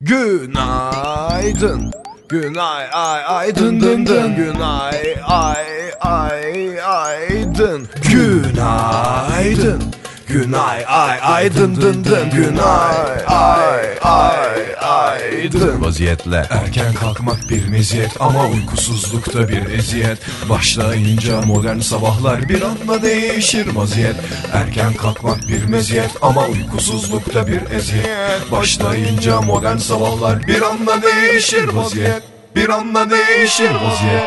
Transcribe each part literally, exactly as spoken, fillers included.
Günaydın. Günay ay ay dın dın dın. Günay ay ay ay dın. Günaydın. Günay ay ay dın dın dın. Günay ay ay ay dın. Vaziyetle erken kalkmak bir meziyet ama uykusuzlukta bir eziyet. Başlayınca modern sabahlar bir anda değişir vaziyet. Erken kalkmak bir meziyet ama uykusuzlukta bir eziyet. Başlayınca modern sabahlar bir anda değişir vaziyet. Bir anda değişir vaziyet.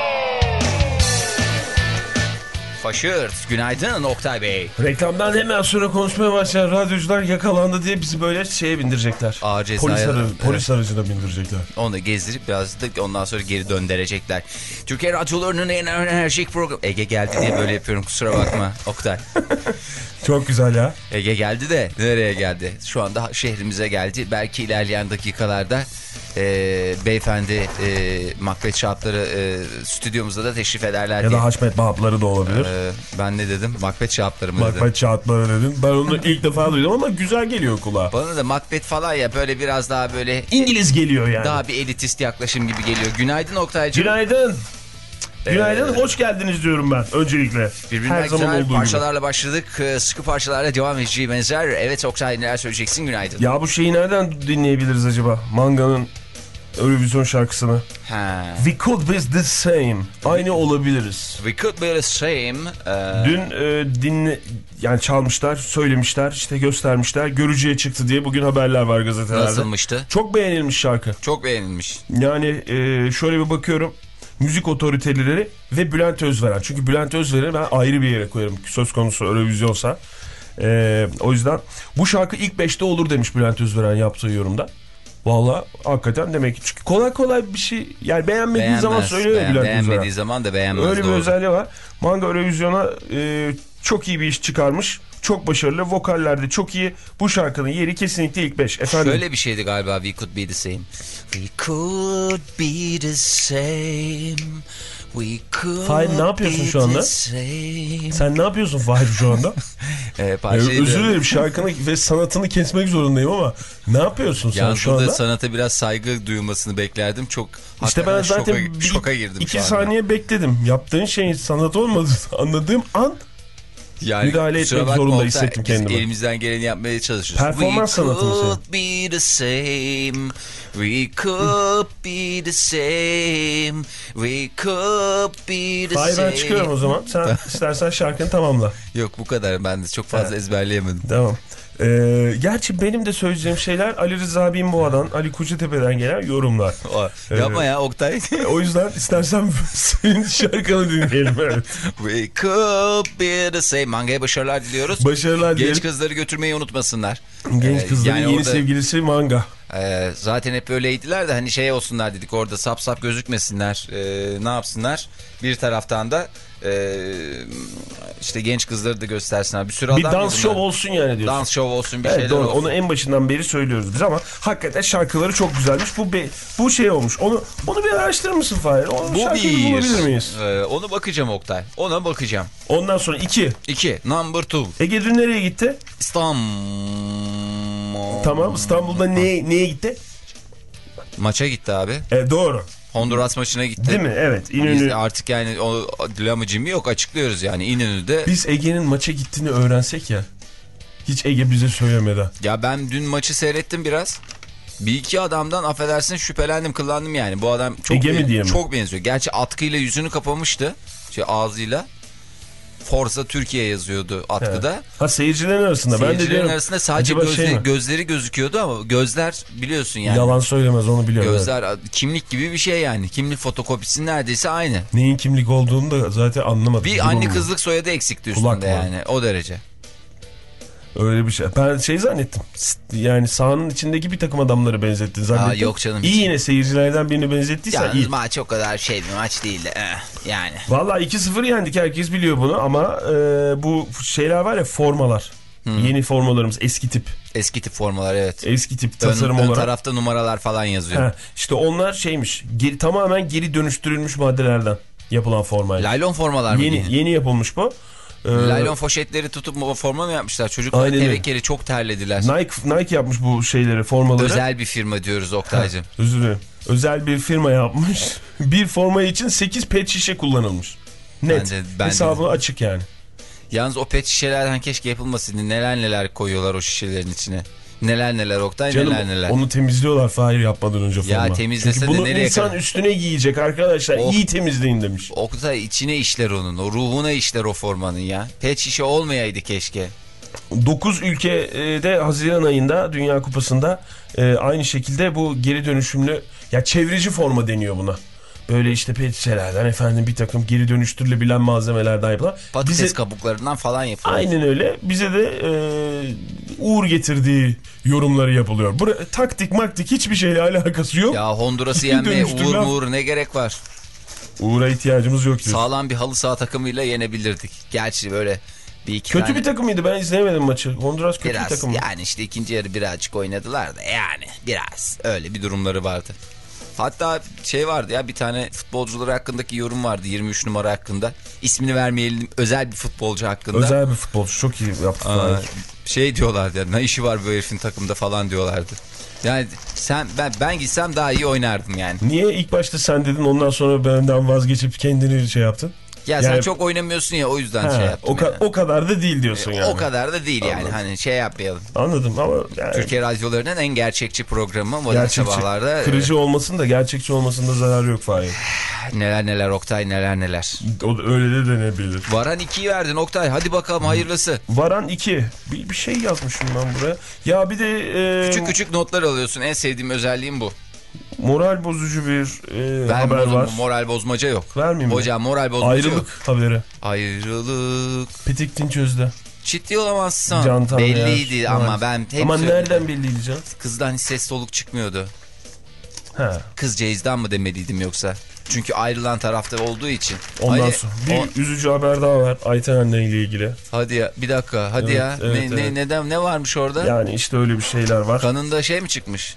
Faşırt, günaydın Oktay Bey. Reklamdan hemen sonra konuşmaya başlayan radyocular yakalandı diye bizi böyle şeye bindirecekler. Aa, cezaya, polis, arı, evet. polis aracına bindirecekler. Onu gezdirip biraz da ondan sonra geri döndürecekler. Türkiye radyolarının en enerjik programı. Ege geldi diye böyle yapıyorum, kusura bakma Oktay. Çok güzel ya. Ege geldi de nereye geldi? Şu anda şehrimize geldi. Belki ilerleyen dakikalarda e, beyefendi e, Macbeth şahapları e, stüdyomuzda da teşrif ederler ya diye. Ya da Haşmet Bahapları da olabilir. E, ben ne dedim? Macbeth şahapları mı dedim? Macbeth şahapları dedim. Ben onu ilk defa duydum ama güzel geliyor kulağa. Bana da Macbeth falan ya böyle biraz daha böyle... İngiliz geliyor yani. Daha bir elitist yaklaşım gibi geliyor. Günaydın Oktay'cığım. Günaydın. Günaydın, ee, hoş geldiniz diyorum ben öncelikle. Birbirinden güzel parçalarla gibi başladık. Sıkı parçalarla devam edeceği benzer. Evet Oktay, neler söyleyeceksin? Günaydın. Ya bu şeyi nereden dinleyebiliriz acaba? Manga'nın Eurovision şarkısını. Ha. We could be the same. Aynı olabiliriz. We could be the same. Ee... Dün e, dinle, yani çalmışlar, söylemişler, işte göstermişler. Görücüye çıktı diye bugün haberler var gazetelerde. Nasılmıştı? Çok beğenilmiş şarkı. Çok beğenilmiş. Yani e, şöyle bir bakıyorum. Müzik otoriteleri ve Bülent Özveren. Çünkü Bülent Özveren'i ben ayrı bir yere koyarım. Söz konusu Eurovision'sa. Ee, o yüzden bu şarkı ilk beşte olur demiş Bülent Özveren yaptığı yorumda. Vallahi hakikaten demek ki. Çünkü kolay kolay bir şey, yani beğenmediği Beğenmez, zaman söylüyor beğen, Bülent Özveren. Beğenmediği zaman da beğenmez. Öyle doğru. bir özelliği var. Manga Eurovision'a e, çok iyi bir iş çıkarmış. Çok başarılı. Vokallerde çok iyi. Bu şarkının yeri kesinlikle ilk beş. Efendim? Şöyle bir şeydi galiba. We could be the same. We could be the same. We could Fahir, ne yapıyorsun şu anda? Sen ne yapıyorsun Fahir şu anda? e, ee, özür dilerim, şarkını ve sanatını kesmek zorundayım ama ne yapıyorsun sen Yalnız şu anda? sanata biraz saygı duyulmasını beklerdim. Çok İşte ben zaten şoka, bir, şoka girdim. iki saniye bekledim. Yaptığın şeyin sanat olmadığını anladığım an yani müdahale etmek zorunda hissettim kendimi. Elimizden geleni yapmaya çalışıyoruz. Performans sanatı mı senin? We could be the same. We could be the same. We could be the Hayır, same. ben çıkıyorum o zaman. Sen istersen şarkını tamamla. Yok, bu kadar. Ben de çok fazla evet. ezberleyemedim. Tamam. Ee, gerçi benim de söyleyeceğim şeyler Ali Rıza Binboğa'dan, Ali Kocatepe'den gelen yorumlar. O, yapma ee, ya Oktay. O yüzden istersen senin şarkını dinleyelim. Evet. We could be the same. Manga'ya başarılar diliyoruz. Başarılar dilerim. Genç kızları götürmeyi unutmasınlar. Genç kızların ee, yani yeni orada, sevgilisi Manga. E, zaten hep öyleydiler de hani şey olsunlar dedik, orada sap sap gözükmesinler. E, ne yapsınlar? Bir taraftan da e, işte genç kızları da göstersinler. Bir sürü bir adam dans şov olsun yani diyorsun. Dans şov olsun, bir evet, şeyler doğru. olsun. Onu en başından beri söylüyoruz biz ama hakikaten şarkıları çok güzelmiş. Bu be, bu şey olmuş. Onu onu bir araştırır mısın Fahir? O bu bir. Bulabilir miyiz? Ee, onu bakacağım Oktay. Ona bakacağım. Ondan sonra iki. İki. Number two. Ege dün nereye gitti? İstanbul. Tamam, İstanbul'da neye, neye gitti? Maça gitti abi. E, doğru. Honduras maçına gitti. Değil mi? Evet. İnönü... Biz artık yani o lamıcımı yok, açıklıyoruz yani İnönü'de. Biz Ege'nin maça gittiğini öğrensek ya. Hiç Ege bize söylemedi. Ya ben dün maçı seyrettim biraz. Bir iki adamdan affedersin şüphelendim, kıllandım yani. Bu adam çok, Ege mi diye mi? Çok benziyor. Gerçi atkıyla yüzünü kapamıştı. Şey, ağzıyla. Forza Türkiye yazıyordu atkıda. Evet. Ha, seyircilerin arasında. Seyircilerin ben de diyorum, arasında sadece gözleri, şey gözleri gözüküyordu ama gözler biliyorsun yani. Yalan söylemez, onu biliyorum. Gözler evet. Kimlik gibi bir şey yani. Kimlik fotokopisi neredeyse aynı. Neyin kimlik olduğunu da zaten anlamadım. Bir anne kızlık soyadı eksikti üstünde yani. O derece. Öyle bir şey. Ben şey zannettim. Yani sahanın içindeki bir takım adamları benzettin zannettim. Aa, yok canım. İyi, yine seyircilerden birini benzettiysen yani iyi. Maç o kadar şey bir maç değildi. Eh, yani. Vallahi iki sıfır yendik, herkes biliyor bunu ama e, bu şeyler var ya, formalar. Hmm. Yeni formalarımız eski tip. Eski tip formalar, evet. Eski tip tasarım ön, olarak. Ön tarafta numaralar falan yazıyor. Heh, işte onlar şeymiş. Geri, tamamen geri dönüştürülmüş maddelerden yapılan formayla. Laylon formalar mı? Yeni, yeni yapılmış bu. Ee, Laylon poşetleri tutup forma mı yapmışlar? Çocuklar tevekkeli çok terlediler. Nike, Nike yapmış bu şeyleri, formaları. Özel bir firma diyoruz Oktay'cığım. Özür dilerim. Özel bir firma yapmış. Bir forma için sekiz pet şişe kullanılmış. Net. Ben de, ben hesabı de. Açık yani. Yalnız o pet şişelerden keşke yapılmasın. Neler neler koyuyorlar o şişelerin içine. Neler neler Oktay, canım, neler neler. Onu temizliyorlar Fahir yapmadan önce forma. Ya temizlese Çünkü de bunu nereye insan kadar? Üstüne giyecek arkadaşlar. O, iyi temizleyin demiş. Oktay içine işler onun. O ruhuna işler o formanın ya. Pet şişe olmayaydı keşke. dokuz ülkede Haziran ayında Dünya Kupası'nda e, aynı şekilde bu geri dönüşümlü, ya çevreci forma deniyor buna. Böyle işte pet şişelerden efendim bir takım geri dönüştürülebilen malzemelerden yapılan. Patates bize, kabuklarından falan yapılıyor. Aynen öyle. Bize de e, uğur getirdiği yorumları yapılıyor. Buraya taktik maktik hiçbir şeyle alakası yok. Ya Honduras'ı yenmeye uğur uğur ne gerek var? Uğur'a ihtiyacımız yok diyorsun. Sağlam bir halı saha takımıyla yenebilirdik. Gerçi böyle bir iki kötü tane... bir takım mıydı? Ben izleyemedim maçı. Honduras kötü biraz, bir takım. Yani işte ikinci yarı birazcık oynadılar da yani biraz öyle bir durumları vardı. Hatta şey vardı ya, bir tane futbolcuları hakkındaki yorum vardı, yirmi üç numara hakkında. İsmini vermeyelim, özel bir futbolcu hakkında. Özel bir futbolcu, çok iyi yaptı. Aa, şey diyorlardı ya, ne işi var bu herifin takımda falan diyorlardı. Yani sen ben ben gitsem daha iyi oynardım yani. Niye ilk başta sen dedin, ondan sonra benden vazgeçip kendini şey yaptın? Ya yani, sen çok oynamıyorsun ya, o yüzden he, şey yaptım. O, ka yani. o kadar da değil diyorsun yani. O kadar da değil. Anladım. Yani hani şey yapmayalım. Anladım ama yani... Türkiye radyolarının en gerçekçi programı Modern Sabahlar'da. Kırıcı olmasın da gerçekçi olmasında zarar yok Fahir. Neler neler Oktay, neler neler. O da öyle de denebilir. Varan ikiyi verdin Oktay, hadi bakalım hayırlısı. Varan iki. Bir, bir şey yazmışım ben buraya. Ya bir de... E... Küçük küçük notlar alıyorsun, en sevdiğim özelliğim bu. Moral bozucu bir e, haber bozum, var. Moral bozmaca yok. Vermeyeyim mi? Hocam moral bozmaca Ayrılık yok. haberi. Ayrılık. Petek Dinçöz'de. Ciddi olamazsın. Belliydi ya. Ama ben hep ama söyledim. Nereden belliydi canım? Kızdan hiç ses soluk çıkmıyordu. He. Kız Ceyiz'den mi demeliydim yoksa? Çünkü ayrılan tarafta olduğu için. Ondan Hadi, sonra bir o... üzücü haber daha var Ayten anne ile ilgili. Hadi ya, bir dakika hadi evet, ya. Evet, ne, evet. ne, neden, ne varmış orada? Yani işte öyle bir şeyler var. Kanında şey mi çıkmış?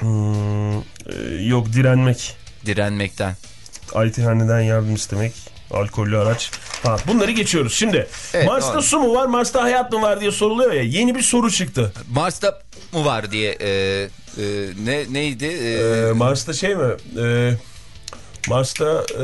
Hmm, e, yok direnmek. Direnmekten. Ayten anneden yardım istemek. Alkollü araç. Ha, bunları geçiyoruz. Şimdi evet, Mars'ta doğru. Su mu var, Mars'ta hayat mı var diye soruluyor ya. Yeni bir soru çıktı. Mars'ta mı var diye e, e, ne neydi? E, ee, Mars'ta şey mi? E, Mars'ta e,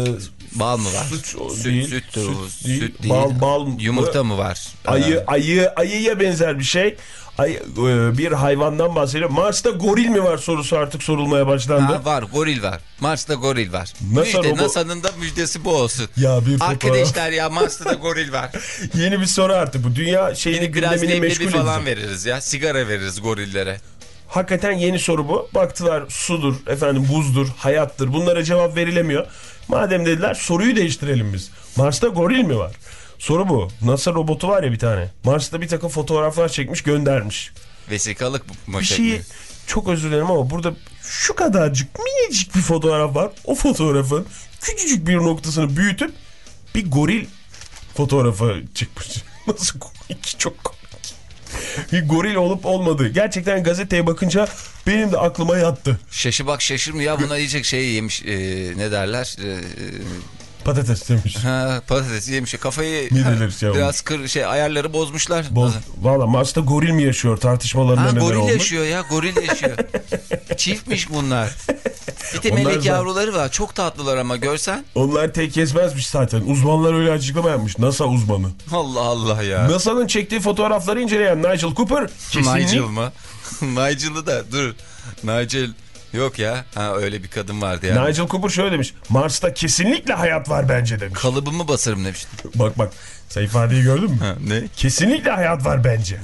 bal mı var? Süt, süt, değil, süt, süt, süt değil. Süt değil. Bal, bal yumurta mı var? Ayı, ha. ayı, ayıya benzer bir şey. Ay, bir hayvandan bahsediyor. Mars'ta goril mi var sorusu artık sorulmaya başlandı. Ha, var, goril var. Mars'ta goril var. NASA Müjde, robo... NASA'nın da müjdesi bu olsun. Ya bir arkadaşlar ya, Mars'ta da goril var. Yeni bir soru artık bu. Dünya şeyini gündemini meşgul edecek. falan veririz ya. Sigara veririz gorillere. Hakikaten yeni soru bu. Baktılar sudur, efendim buzdur, hayattır. Bunlara cevap verilemiyor. Madem dediler soruyu değiştirelim biz. Mars'ta goril mi var? Soru bu. NASA robotu var ya bir tane. Mars'ta bir takım fotoğraflar çekmiş, göndermiş. Vesikalık mı? Bir şeyi çok özür dilerim ama burada şu kadarcık minicik bir fotoğraf var. O fotoğrafın küçücük bir noktasını büyütüp bir goril fotoğrafı çıkmış. Nasıl komik, çok komik. Bir goril olup olmadığı. Gerçekten gazeteye bakınca benim de aklıma yattı. Şaşı bak şaşır mı ya, buna yiyecek şey yemiş, e, ne derler? E, patates demiş. Ha, patates yemiş. Kafayı ha, biraz kır, şey ayarları bozmuşlar. Boz, Valla Mars'ta goril mi yaşıyor tartışmalarında neler olmuş? Goril yaşıyor ya, goril yaşıyor. Çiftmiş bunlar. Bir de onlar melek zaten... yavruları var. Çok tatlılar ama görsen. Onlar tek kesmezmiş zaten. Uzmanlar öyle açıklama yapmış. NASA uzmanı. Allah Allah ya. NASA'nın çektiği fotoğrafları inceleyen Nigel Cooper. Kesinlikle... Nigel mı? Nigel'ı da dur. Nigel yok ya. Ha, öyle bir kadın vardı yani. Nigel Cooper şöyle demiş. Mars'ta kesinlikle hayat var bence demiş. Kalıbımı basarım demiştim. Bak bak. Sen ifadeyi gördün mü? Ha, ne? Kesinlikle hayat var bence.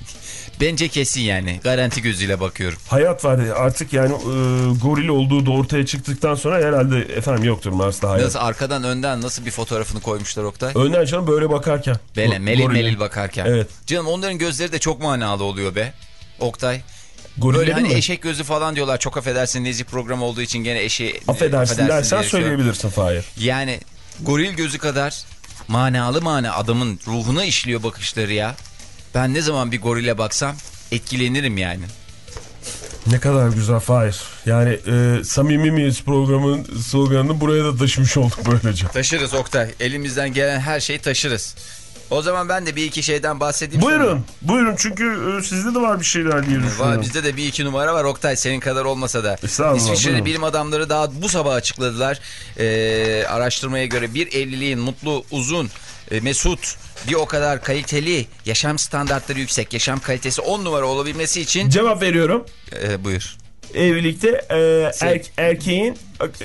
Bence kesin yani. Garanti gözüyle bakıyorum. Hayat var artık yani e, goril olduğu da ortaya çıktıktan sonra herhalde efendim yoktur Mars'ta hayat. Nasıl arkadan önden nasıl bir fotoğrafını koymuşlar Oktay? Önden canım böyle bakarken. Böyle melil goril. melil bakarken. Evet. Canım onların gözleri de çok manalı oluyor be Oktay. Gorilleri böyle hani mi? Eşek gözü falan diyorlar. Çok affedersin, nezih program olduğu için gene eşeği... Affedersin, affedersin dersen söyleyebilirsin Fahir. Yani goril gözü kadar manalı mana adamın ruhuna işliyor bakışları ya. Ben ne zaman bir gorile baksam etkilenirim yani. Ne kadar güzel Fahir. Yani e, samimi miyiz programın sloganını buraya da taşımış olduk böylece. Taşırız Oktay. Elimizden gelen her şeyi taşırız. O zaman ben de bir iki şeyden bahsedeyim. Buyurun. Sonra. Buyurun çünkü e, sizde de var bir şeyler diye düşünüyorum. Var, bizde de bir iki numara var Oktay, senin kadar olmasa da. İsviçreli bilim adamları daha bu sabah açıkladılar. Ee, araştırmaya göre bir evliliğin mutlu, uzun, e, mesut, bir o kadar kaliteli, yaşam standartları yüksek, yaşam kalitesi on numara olabilmesi için... Cevap veriyorum. Ee, buyur. Evlilikte e, er, erkeğin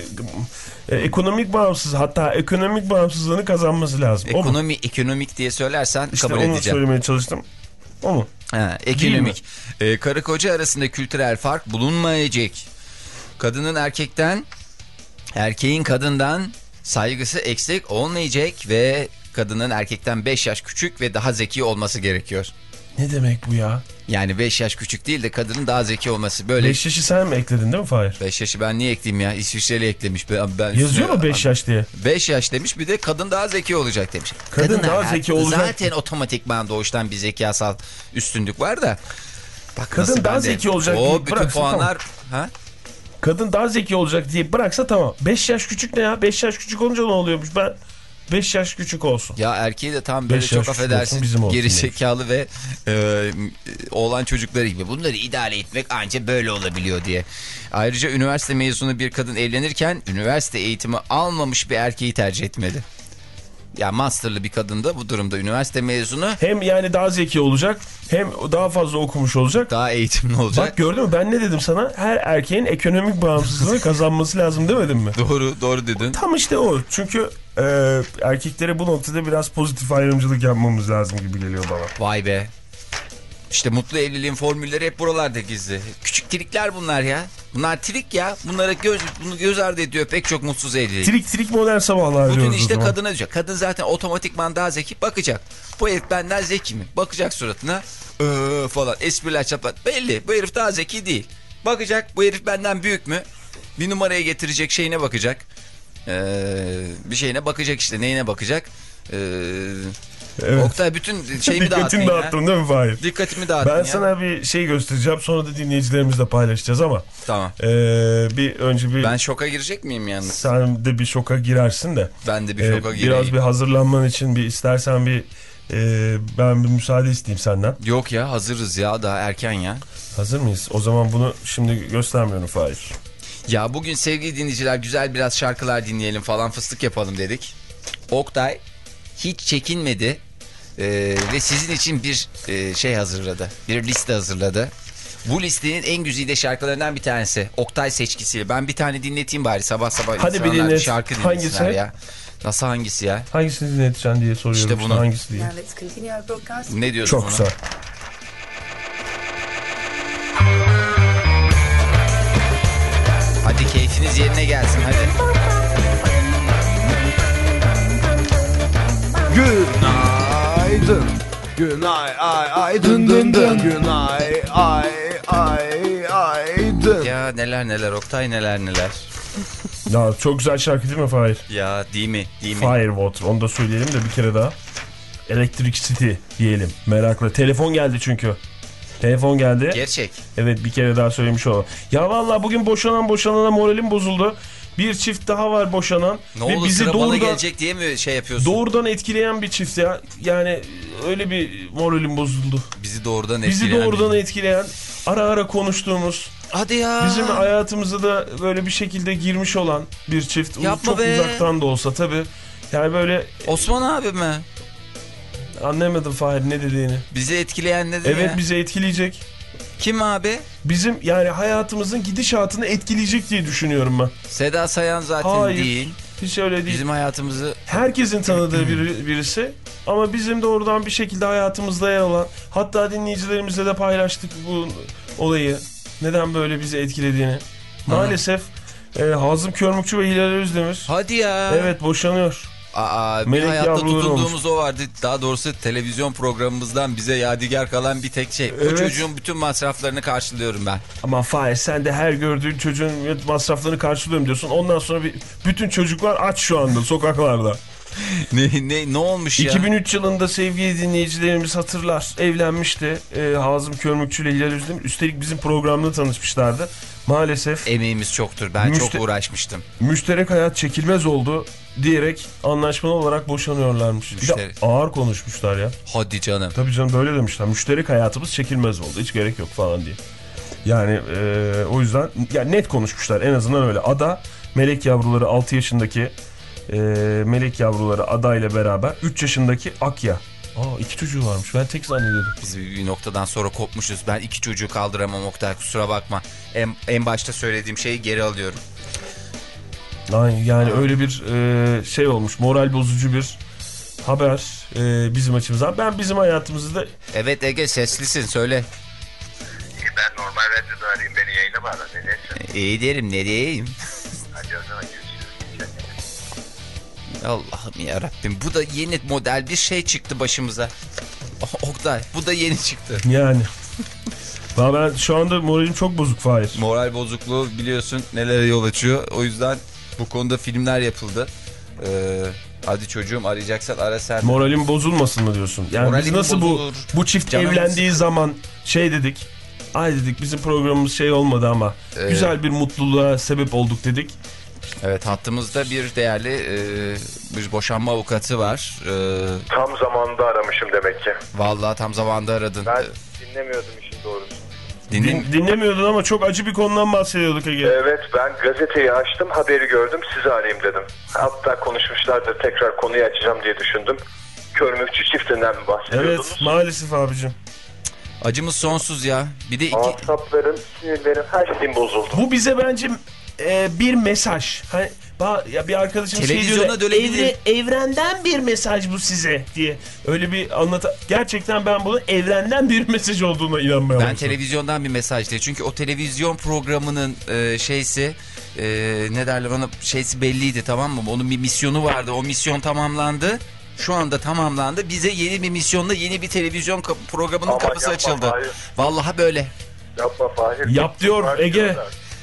e, ekonomik bağımsız, hatta ekonomik bağımsızlığını kazanması lazım. Ekonomi, ekonomik diye söylersen işte kabul onu edeceğim. İşte onu söylemeye çalıştım. O mu? Ha, ekonomik. Ee, karı koca arasında kültürel fark bulunmayacak. Kadının erkekten, erkeğin kadından saygısı eksik olmayacak ve kadının erkekten beş yaş küçük ve daha zeki olması gerekiyor. Ne demek bu ya? Yani beş yaş küçük değil de kadının daha zeki olması. Böyle. beş yaşı sen mi ekledin değil mi Fahir? beş yaşı ben niye ekleyeyim ya? İsviçreli eklemiş. Ben, ben yazıyor mu beş yaş diye? beş yaş demiş, bir de kadın daha zeki olacak demiş. Kadın, kadın daha her, zeki olacak. Zaten otomatikman doğuştan bir zekasal üstünlük var da. Bak, kadın daha zeki olacak o diye bütün bıraksa puanlar... Tamam. Ha? Kadın daha zeki olacak diye bıraksa tamam. beş yaş küçük ne ya? beş yaş küçük olunca ne oluyormuş? Ben beş yaş küçük olsun. Ya erkeği de tam böyle çok affedersin geri zekalı ve e, oğlan çocukları gibi. Bunları idare etmek anca böyle olabiliyor diye. Ayrıca üniversite mezunu bir kadın evlenirken üniversite eğitimi almamış bir erkeği tercih etmeli. Ya masterlı bir kadın da bu durumda üniversite mezunu. Hem yani daha zeki olacak, hem daha fazla okumuş olacak. Daha eğitimli olacak. Bak gördün mü, ben ne dedim sana? Her erkeğin ekonomik bağımsızlığını kazanması lazım demedim mi? Doğru, doğru dedin. Tam işte o. Çünkü e, erkeklere bu noktada biraz pozitif ayrımcılık yapmamız lazım gibi geliyor bana. Vay be. İşte mutlu evliliğin formülleri hep buralarda gizli. Küçük trikler bunlar ya. Bunlar trik ya. Bunlara göz, bunu göz ardı ediyor pek çok mutsuz evlilik. Trik trik modern sabahlar bütün diyoruz. Bütün işte kadına düşecek. Kadın zaten otomatikman daha zeki, bakacak. Bu herif benden zeki mi? Bakacak suratına. Ee, falan. Espriler çaplar. Belli. Bu herif daha zeki değil. Bakacak. Bu herif benden büyük mü? Bir numaraya getirecek şeyine bakacak. Ee, bir şeyine bakacak işte. Neyine bakacak? Eee... Evet. Oktay bütün şeyimi dağıttın Dikkatimi dağıttım değil mi Fahir? Dikkatimi dağıttın ben ya. Ben sana bir şey göstereceğim, sonra da dinleyicilerimizle paylaşacağız ama. Tamam. Ee, bir önce bir. Ben şoka girecek miyim yalnız? Sen de bir şoka girersin de. Ben de bir şoka ee, gireyim. Biraz bir hazırlanman için bir istersen bir e, ben bir müsaade isteyeyim senden. Yok ya, hazırız ya, daha erken ya. Hazır mıyız? O zaman bunu şimdi göstermiyorum Fahir. Ya bugün sevgili dinleyiciler güzel biraz şarkılar dinleyelim falan, fıstık yapalım dedik. Oktay hiç çekinmedi ee, ve sizin için bir e, şey hazırladı. Bir liste hazırladı. Bu listenin en güzide şarkılarından bir tanesi. Oktay seçkisiyle. Ben bir tane dinleteyim bari sabah sabah. Hadi bir dinlet. Şarkı hangisi? Ya. Nasıl hangisi ya? Hangisini dinleteceksin diye soruyorum. İşte bunu. Hangisi diye. Ne diyorsun Çok güzel. Hadi keyfiniz yerine gelsin hadi. Günaydın. Günay ay ay dın dın dın. Günay ay ay ay dın. Ya neler neler Oktay, neler neler. Ya çok güzel şarkı değil mi Fahir? Ya değil mi? Değil mi? Firewater, onu da söyleyelim de bir kere daha. Electric City diyelim. Merakla. Telefon geldi çünkü. Telefon geldi. Gerçek. Evet, bir kere daha söylemiş olalım. Ya vallahi bugün boşanan boşanana moralim bozuldu. Bir çift daha var boşanan. Ne ve oldu, bizi sıra doğrudan, bana gelecek diye mi şey yapıyorsun? Doğrudan etkileyen bir çift ya. Yani öyle bir moralim bozuldu. Bizi doğrudan Bizi etkileyen. doğrudan bir... etkileyen, ara ara konuştuğumuz. Hadi ya. Bizim hayatımıza da böyle bir şekilde girmiş olan bir çift. Yapma çok be. uzaktan da olsa tabii. Yani böyle... Osman abi mi? Anlamadım Fahir ne dediğini. Bizi etkileyen ne dedi Evet ya? bizi etkileyecek. Kim abi? Bizim yani hayatımızın gidişatını etkileyecek diye düşünüyorum ben. Seda Sayan zaten Hayır, değil. Hiç öyle değil. Bizim hayatımızı... Herkesin tanıdığı biri, birisi. Ama bizim de oradan bir şekilde hayatımızda yer alan. Hatta dinleyicilerimizle de paylaştık bu olayı. Neden böyle bizi etkilediğini. Maalesef e, Hazım Körmükçü ve Hilal Özdemir. Hadi ya. Evet, boşanıyor. Aa, bir Melek hayatta tutunduğumuz olmuş. o vardı. Daha doğrusu televizyon programımızdan bize yadigar kalan bir tek şey. Evet. O çocuğun bütün masraflarını karşılıyorum ben. Ama Fahir, sen de her gördüğün çocuğun masraflarını karşılıyorum diyorsun. Ondan sonra bir, bütün çocuklar aç şu anda sokaklarda. ne, ne, ne olmuş ya? iki bin üç yılında sevgili dinleyicilerimiz hatırlar. Evlenmişti e, Hazım Körmükçü ile Hilal Özdemir. Üstelik bizim programda tanışmışlardı. Maalesef. Emeğimiz çoktur. Ben Müşte- çok uğraşmıştım. Müşterek hayat çekilmez oldu. diyerek anlaşmalı olarak boşanıyorlarmış. Müşteri. Bir de ağır konuşmuşlar ya. Hadi canım. Tabii canım böyle demişler. Müşterek hayatımız çekilmez oldu. Hiç gerek yok falan diye. Yani e, o yüzden yani net konuşmuşlar en azından öyle. Ada melek yavruları altı yaşındaki e, melek yavruları Ada ile beraber üç yaşındaki Akya. Aa iki çocuğu varmış. Ben tek zannediyordum. Biz bir noktadan sonra kopmuşuz. Ben iki çocuğu kaldıramam Oktay, kusura bakma. En, en başta söylediğim şeyi geri alıyorum. Yani, yani öyle bir e, şey olmuş. Moral bozucu bir haber e, bizim açımızdan. Ben bizim hayatımızda... Evet Ege, seslisin, söyle. Ben normal radyoda arayayım, beni yayına bağla. Ne dersin? İyi derim, ne diyeyim? Hadi o zaman görüşürüz. Allah'ım yarabbim, bu da yeni model bir şey çıktı başımıza. Oktay, bu da yeni çıktı. Yani. Ben şu anda moralim çok bozuk Fahir. Moral bozukluğu biliyorsun nelere yol açıyor. O yüzden bu konuda filmler yapıldı. Ee, hadi çocuğum, arayacaksan ara sen. Moralim bozulmasın mı diyorsun? Yani Moralim biz nasıl bozulur. bu bu çift Canım evlendiği sıkı. zaman şey dedik. Ay dedik bizim programımız şey olmadı ama Ee, güzel bir mutluluğa sebep olduk dedik. Evet, hattımızda bir değerli e, bir boşanma avukatı var. E, Tam zamanında aramışım demek ki. vallahi tam zamanında aradın. Ben dinlemiyordum işin doğrusu. Dinle... Din, dinlemiyordun ama çok acı bir konudan bahsediyorduk Ege. Evet, ben gazeteyi açtım, haberi gördüm, sizi arayayım dedim. Hatta konuşmuşlardır, tekrar konuyu açacağım diye düşündüm. Körmükçü çiftinden mi bahsediyordunuz? Evet maalesef abicim. Acımız sonsuz ya. Bir de iki... Asaplarım, sinirlerim, her şeyim bozuldu. Bu bize bence e, bir mesaj. Hani ya bir arkadaşım şey Televizyona diyor. dönebilir. Evre, evrenden bir mesaj bu size diye. Öyle bir anlat. Gerçekten ben bunun evrenden bir mesaj olduğuna inanmaya Ben başladım. televizyondan bir mesaj diye. Çünkü o televizyon programının e, şeysi e, ne derler ona, şeysi belliydi, tamam mı? Onun bir misyonu vardı. O misyon tamamlandı. Şu anda tamamlandı. Bize yeni bir misyonla yeni bir televizyon kap programının Ama kapısı yapma, açıldı. hayır. Vallahi böyle. Yapma Fahir. Yap diyor Ege.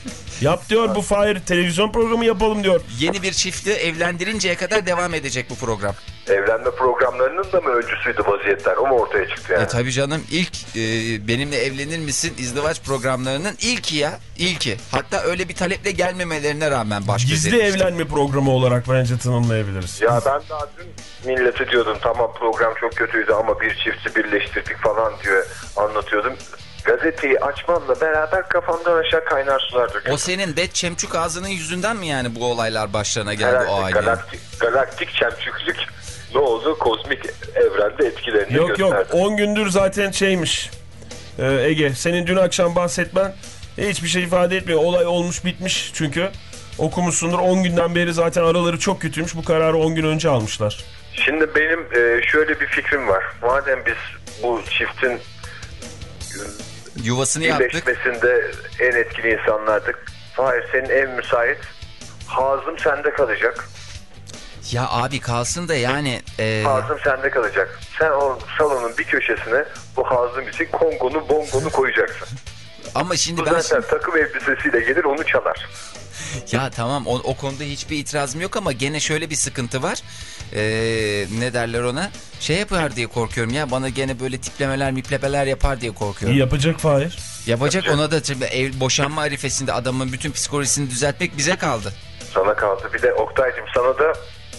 Yap diyor bu Fahir, televizyon programı yapalım diyor. Yeni bir çifti evlendirinceye kadar devam edecek bu program. Evlenme programlarının da mı öncüsüydü vaziyetler? O mu ortaya çıktı yani? E tabii canım, ilk e, benimle evlenir misin izdivaç programlarının ilki ya. İlki. Hatta öyle bir taleple gelmemelerine rağmen baş Gizli gözetmiştim. evlenme programı olarak bence tanımlayabiliriz. Ya ben daha dün millete diyordum tamam program çok kötüydü ama bir çifti birleştirdik falan diyor anlatıyordum. Gazeteyi açmamla beraber kafamdan aşağı kaynar sular döküldü. O senin de çemçük ağzının yüzünden mi yani bu olaylar başlarına geldi Herhalde o ailenin? galaktik, galaktik çemçüklük ne oldu? Kozmik evrende etkilerini Yok gösterdi. yok on gündür zaten şeymiş ee, Ege, senin dün akşam bahsetmen hiçbir şey ifade etmiyor. Olay olmuş bitmiş çünkü okumuşsundur, on günden beri zaten araları çok kötüymüş, bu kararı on gün önce almışlar. Şimdi benim e, şöyle bir fikrim var. Madem biz bu çiftin Yuvasını yaptık. birleşmesinde en etkili insanlardık. Hayır, senin ev müsait. Hazım sende kalacak. Ya abi kalsın da yani. E... Hazım sende kalacak. Sen o salonun bir köşesine bu hazım için kongonu bongonu koyacaksın. Ama şimdi Bu ben... zaten takım elbisesiyle gelir onu çalar. Ya tamam, o, o konuda hiçbir itirazım yok ama gene şöyle bir sıkıntı var. Ee, ne derler ona? Şey yapar diye korkuyorum ya, bana gene böyle tiplemeler miplemeler yapar diye korkuyorum. İyi yapacak Fahir. Yapacak, ona da tabii ev boşanma arifesinde adamın bütün psikolojisini düzeltmek bize kaldı. Sana kaldı. Bir de Oktay'cığım sana da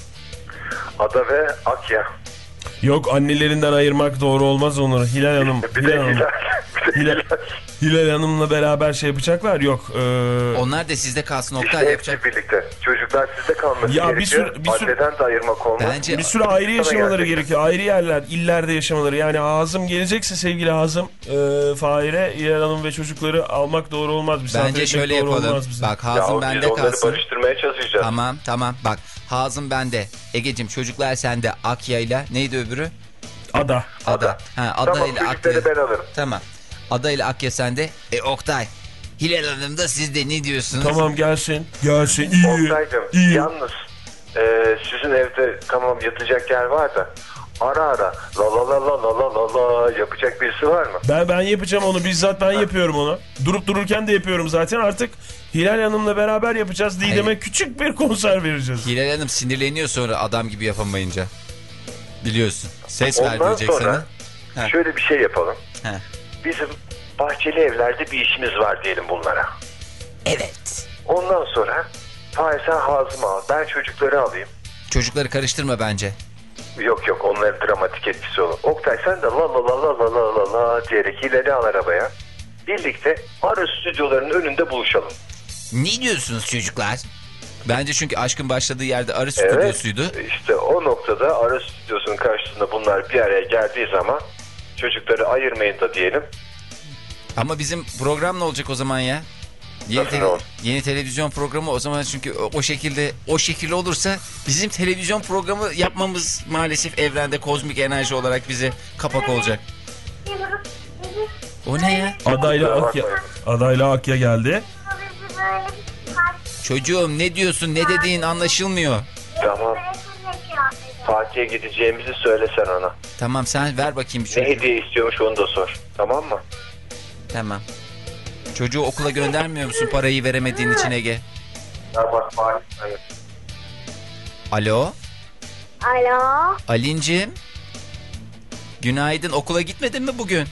Ada ve Akya. Yok, annelerinden ayırmak doğru olmaz onları. Hilal Hanım. Bir Hilal de Hanım. Hilal. Bir de Hilal, Hilal. Hilal Hanım'la beraber şey yapacaklar. Yok. Ee... Onlar da sizde kalsın Oktay, İşte yapacak. hepsi birlikte. Çocuklar sizde kalması Ya bir gerekiyor. sürü- bir sürü- Anneden de ayırmak olmaz. Bence Bir süre ayrı Sana yaşamaları gelecek. gerekiyor. Ayrı yerler, illerde yaşamaları. Yani Hazım gelecekse sevgili Hazım, e, Fahir'e Hilal Hanım ve çocukları almak doğru olmaz. Misafir bence etmek şöyle doğru yapalım. olmaz bize. Bak Ya Hazım biz bende onları kalsın. barıştırmaya çalışacağız. Tamam tamam, bak Hazım bende. Egeciğim çocuklar sende, Akya'yla neydi öbürü? Ada. Ada. Ha, Ada Tamam, ile çocukları Akya. ben alırım. Tamam. Ada ile Akya sende. E Oktay. Hilal Hanım da sizde, ne diyorsunuz? Tamam, gelsin. Gelsin. İyi. Oktay'cığım İyi. yalnız e, sizin evde tamam yatacak yer var da ara ara la la la la la la la la yapacak birisi var mı? Ben ben yapacağım onu. Bizzat ben yapıyorum onu. Durup dururken de yapıyorum zaten. Artık Hilal Hanım'la beraber yapacağız. Didem'e Hayır. küçük bir konser vereceğiz. Hilal Hanım sinirleniyor sonra adam gibi yapamayınca. Biliyorsun. Ses Ondan verdirecek sonra sana. Heh. şöyle bir şey yapalım. Heh. Bizim bahçeli evlerde bir işimiz var diyelim bunlara. Evet. Ondan sonra Fahir sen Hazım'ı al, ben çocukları alayım. Çocukları karıştırma bence. Yok yok, onların dramatik etkisi olur. Oktay sen de la la la la la la la la diyerek ileri al arabaya. Birlikte Ara stüdyolarının önünde buluşalım. Ne diyorsunuz çocuklar? Bence çünkü aşkın başladığı yerde Ara stüdyosuydu. Evet, işte o noktada Ara stüdyosunun karşısında bunlar bir araya geldiği zaman çocukları ayırmayın da diyelim. Ama bizim program ne olacak o zaman ya? Yeni, Nasıl tele- olur? yeni televizyon programı o zaman, çünkü o, o şekilde o şekilde olursa bizim televizyon programı yapmamız maalesef evrende kozmik enerji olarak bize kapak olacak. O ne ya? Adayla Akya, adayla Akya geldi. Çocuğum ne diyorsun, ne dediğin anlaşılmıyor. Tamam. Fatih'e gideceğimizi söylesen ona. Tamam sen ver bakayım bir Ne çocuğu. hediye istiyormuş onu da sor. Tamam mı? Tamam. Çocuğu okula göndermiyor musun parayı veremediğin için Ege? Ya bak Fatih. Hani... Alo? Alo. Alincim? Günaydın, okula gitmedin mi bugün?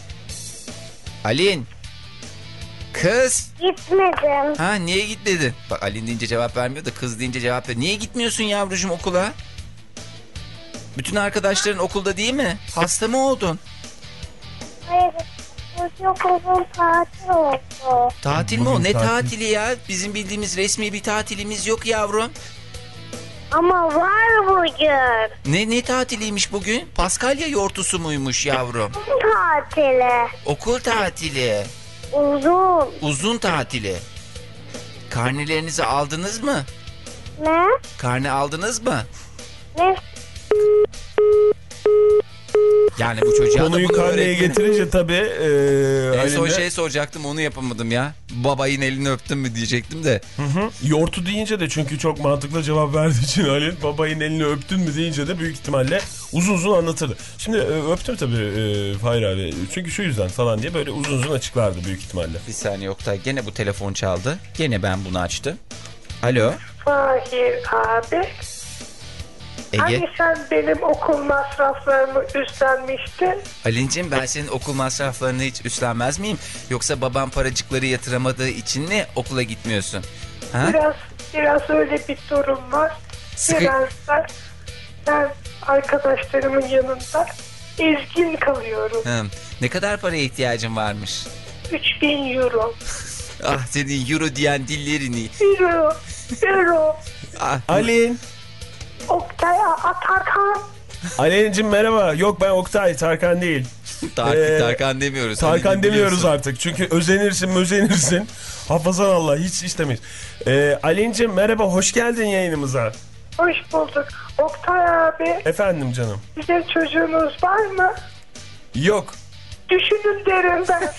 Alin? Kız? Gitmedim. Ha niye gitmedin? Bak Alin deyince cevap vermiyor da kız deyince cevap veriyor. Niye gitmiyorsun yavrucuğum okula? Bütün arkadaşların okulda değil mi? Hasta mı oldun? Hayır. Çok uzun tatil oldu. Tatil mi Bugün o? Ne tatil. tatili ya? Bizim bildiğimiz resmi bir tatilimiz yok yavrum. Ama var bugün. Ne ne tatiliymiş bugün? Paskalya yortusu muymuş yavrum? Tatili. Okul tatili. Uzun. Uzun tatili. Karnelerinizi aldınız mı? Ne? Karne aldınız mı? Ne? Yani bu çocuğa da Konuyu bunu karneye öğretmenin- getirince tabii. E, En son Ali'ne- şey soracaktım, onu yapamadım ya. Babayın elini öptün mü diyecektim de. Hı hı. Yortu deyince de çünkü çok mantıklı cevap verdiği için Ali, babayın elini öptün mü deyince de büyük ihtimalle uzun uzun anlatırdı. Şimdi e, öptüm tabii e, Fahir abi. Çünkü şu yüzden falan diye böyle uzun uzun açıklardı büyük ihtimalle. Bir saniye Oktay, gene bu telefon çaldı. Gene ben bunu açtım. Alo Fahir abi, Ege. hani sen benim okul masraflarımı üstlenmiştin? Alincim, ben senin okul masraflarını hiç üstlenmez miyim? Yoksa babam paracıkları yatıramadığı için mi okula gitmiyorsun? Ha? Biraz biraz öyle bir durum var. Sıkı- Biraz da ben arkadaşlarımın yanında ezgin kalıyorum. Hı. Ne kadar paraya ihtiyacın varmış? üç bin euro. Ah senin euro diyen dillerini. Euro. Euro. Ah, Alin. Oktay Atarkan. Ali'cim merhaba. Yok ben Oktay, Tarkan değil. Tarkan, Ee, Tarkan demiyoruz. Tarkan Ali'ni demiyoruz biliyorsun. artık. Çünkü özenirsin özenirsin. Hafazan Allah hiç istemeyiz. Ee, Ali'cim merhaba, hoş geldin yayınımıza. Hoş bulduk. Oktay abi, Efendim canım. size çocuğunuz var mı? Yok. Düşünün derim ben.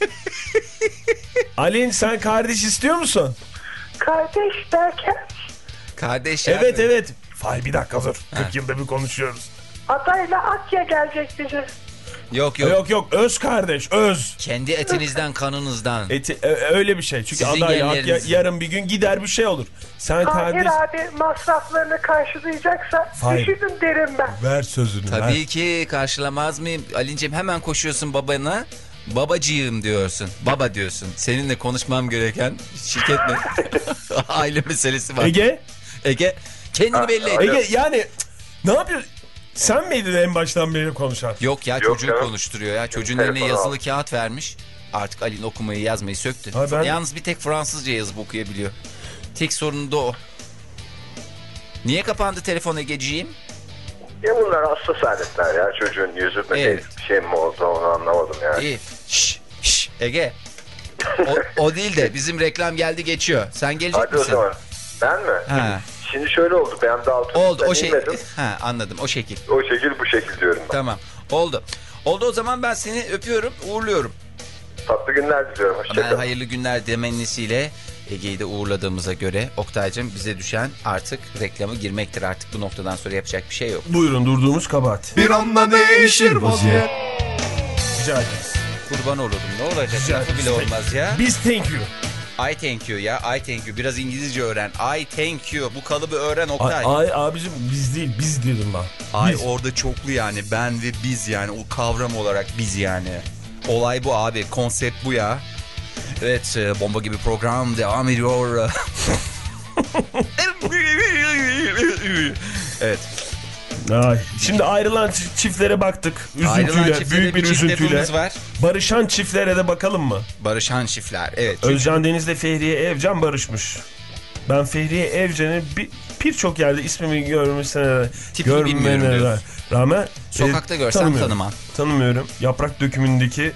Alin sen kardeş istiyor musun? Kardeş derken Kardeş ya. Evet evet. Fay bir dakika dur. kırk yılda bir konuşuyoruz. adayla Akya gelecek bize. Yok yok. Yok yok, öz kardeş, öz. Kendi etinizden kanınızdan. Eti, e, öyle bir şey. Çünkü Sizin adayla Akya genleriniz. yarın bir gün gider bir şey olur. Sen Fahir kardeş... abi masraflarını karşılayacaksa Fahir. düşünün derim ben. Ver sözünü. Tabii ki karşılamaz mıyım? Alincim hemen koşuyorsun babana. Babacığım diyorsun. Baba diyorsun. Seninle konuşmam gereken şirket mi? Aile meselesi var. Ege? Ege kendini belli et. Ege yani cık, ne yapıyorsun? Sen miydin en baştan beri konuşan? Yok ya, Yok çocuğu canım. konuşturuyor ya. Çocuğun Telefonu eline yazılı al. kağıt vermiş. Artık Ali'nin okumayı yazmayı söktü. Ha, ben- Yalnız bir tek Fransızca yazıp okuyabiliyor. Tek sorunu da o. Niye kapandı telefon Egeciğim? Ya bunlar hassas aletler ya. Çocuğun yüzü mü Evet. bir şey mi oldu onu anlamadım yani. İyi. Şş, şş, Ege. O, o değil de bizim reklam geldi geçiyor. Sen gelecek Hadi o misin? zaman. Ben mi? Ha. Şimdi şöyle oldu. Ben de altı Oldu o şey. inmedim. Ha anladım, o şekil. O şekil bu şekil diyorum ben. Tamam. Oldu. Oldu o zaman, ben seni öpüyorum, uğurluyorum. Tatlı günler diliyorum. Ben Hoşçakalın. hayırlı günler temennisiyle Ege'yi de uğurladığımıza göre Oktay'cığım, bize düşen artık reklamı girmektir. Artık bu noktadan sonra yapacak bir şey yok. Buyurun, durduğumuz kabahat. Bir anda değişir vaziyet. Rica ederiz. Kurban olurum, ne olacak? Rica Lafı ederiz. bile olmaz ya. Biz thank you. I thank you ya, I thank you. Biraz İngilizce öğren. I thank you. Bu kalıbı öğren Ay, Oktay. ay abicim biz değil, biz dedim ben. Ay Biz. orada çoklu yani, ben ve biz, yani o kavram olarak biz yani. Olay bu abi, konsept bu ya. Evet, e, bomba gibi program devam ediyor. Evet. Ay. Şimdi ayrılan çiftlere baktık. Üzüntüyle, büyük bir üzüntüyle. Var. Barışan çiftlere de bakalım mı? Barışan çiftler, evet. Çünkü... Özcan Deniz'le Fehriye Evcan barışmış. Ben Fehriye Evcan'ı birçok bir yerde ismimi görmüşsene görmene rağmen sokakta e, görsem tanımam. Tanımıyorum. Yaprak Dökümü'ndeki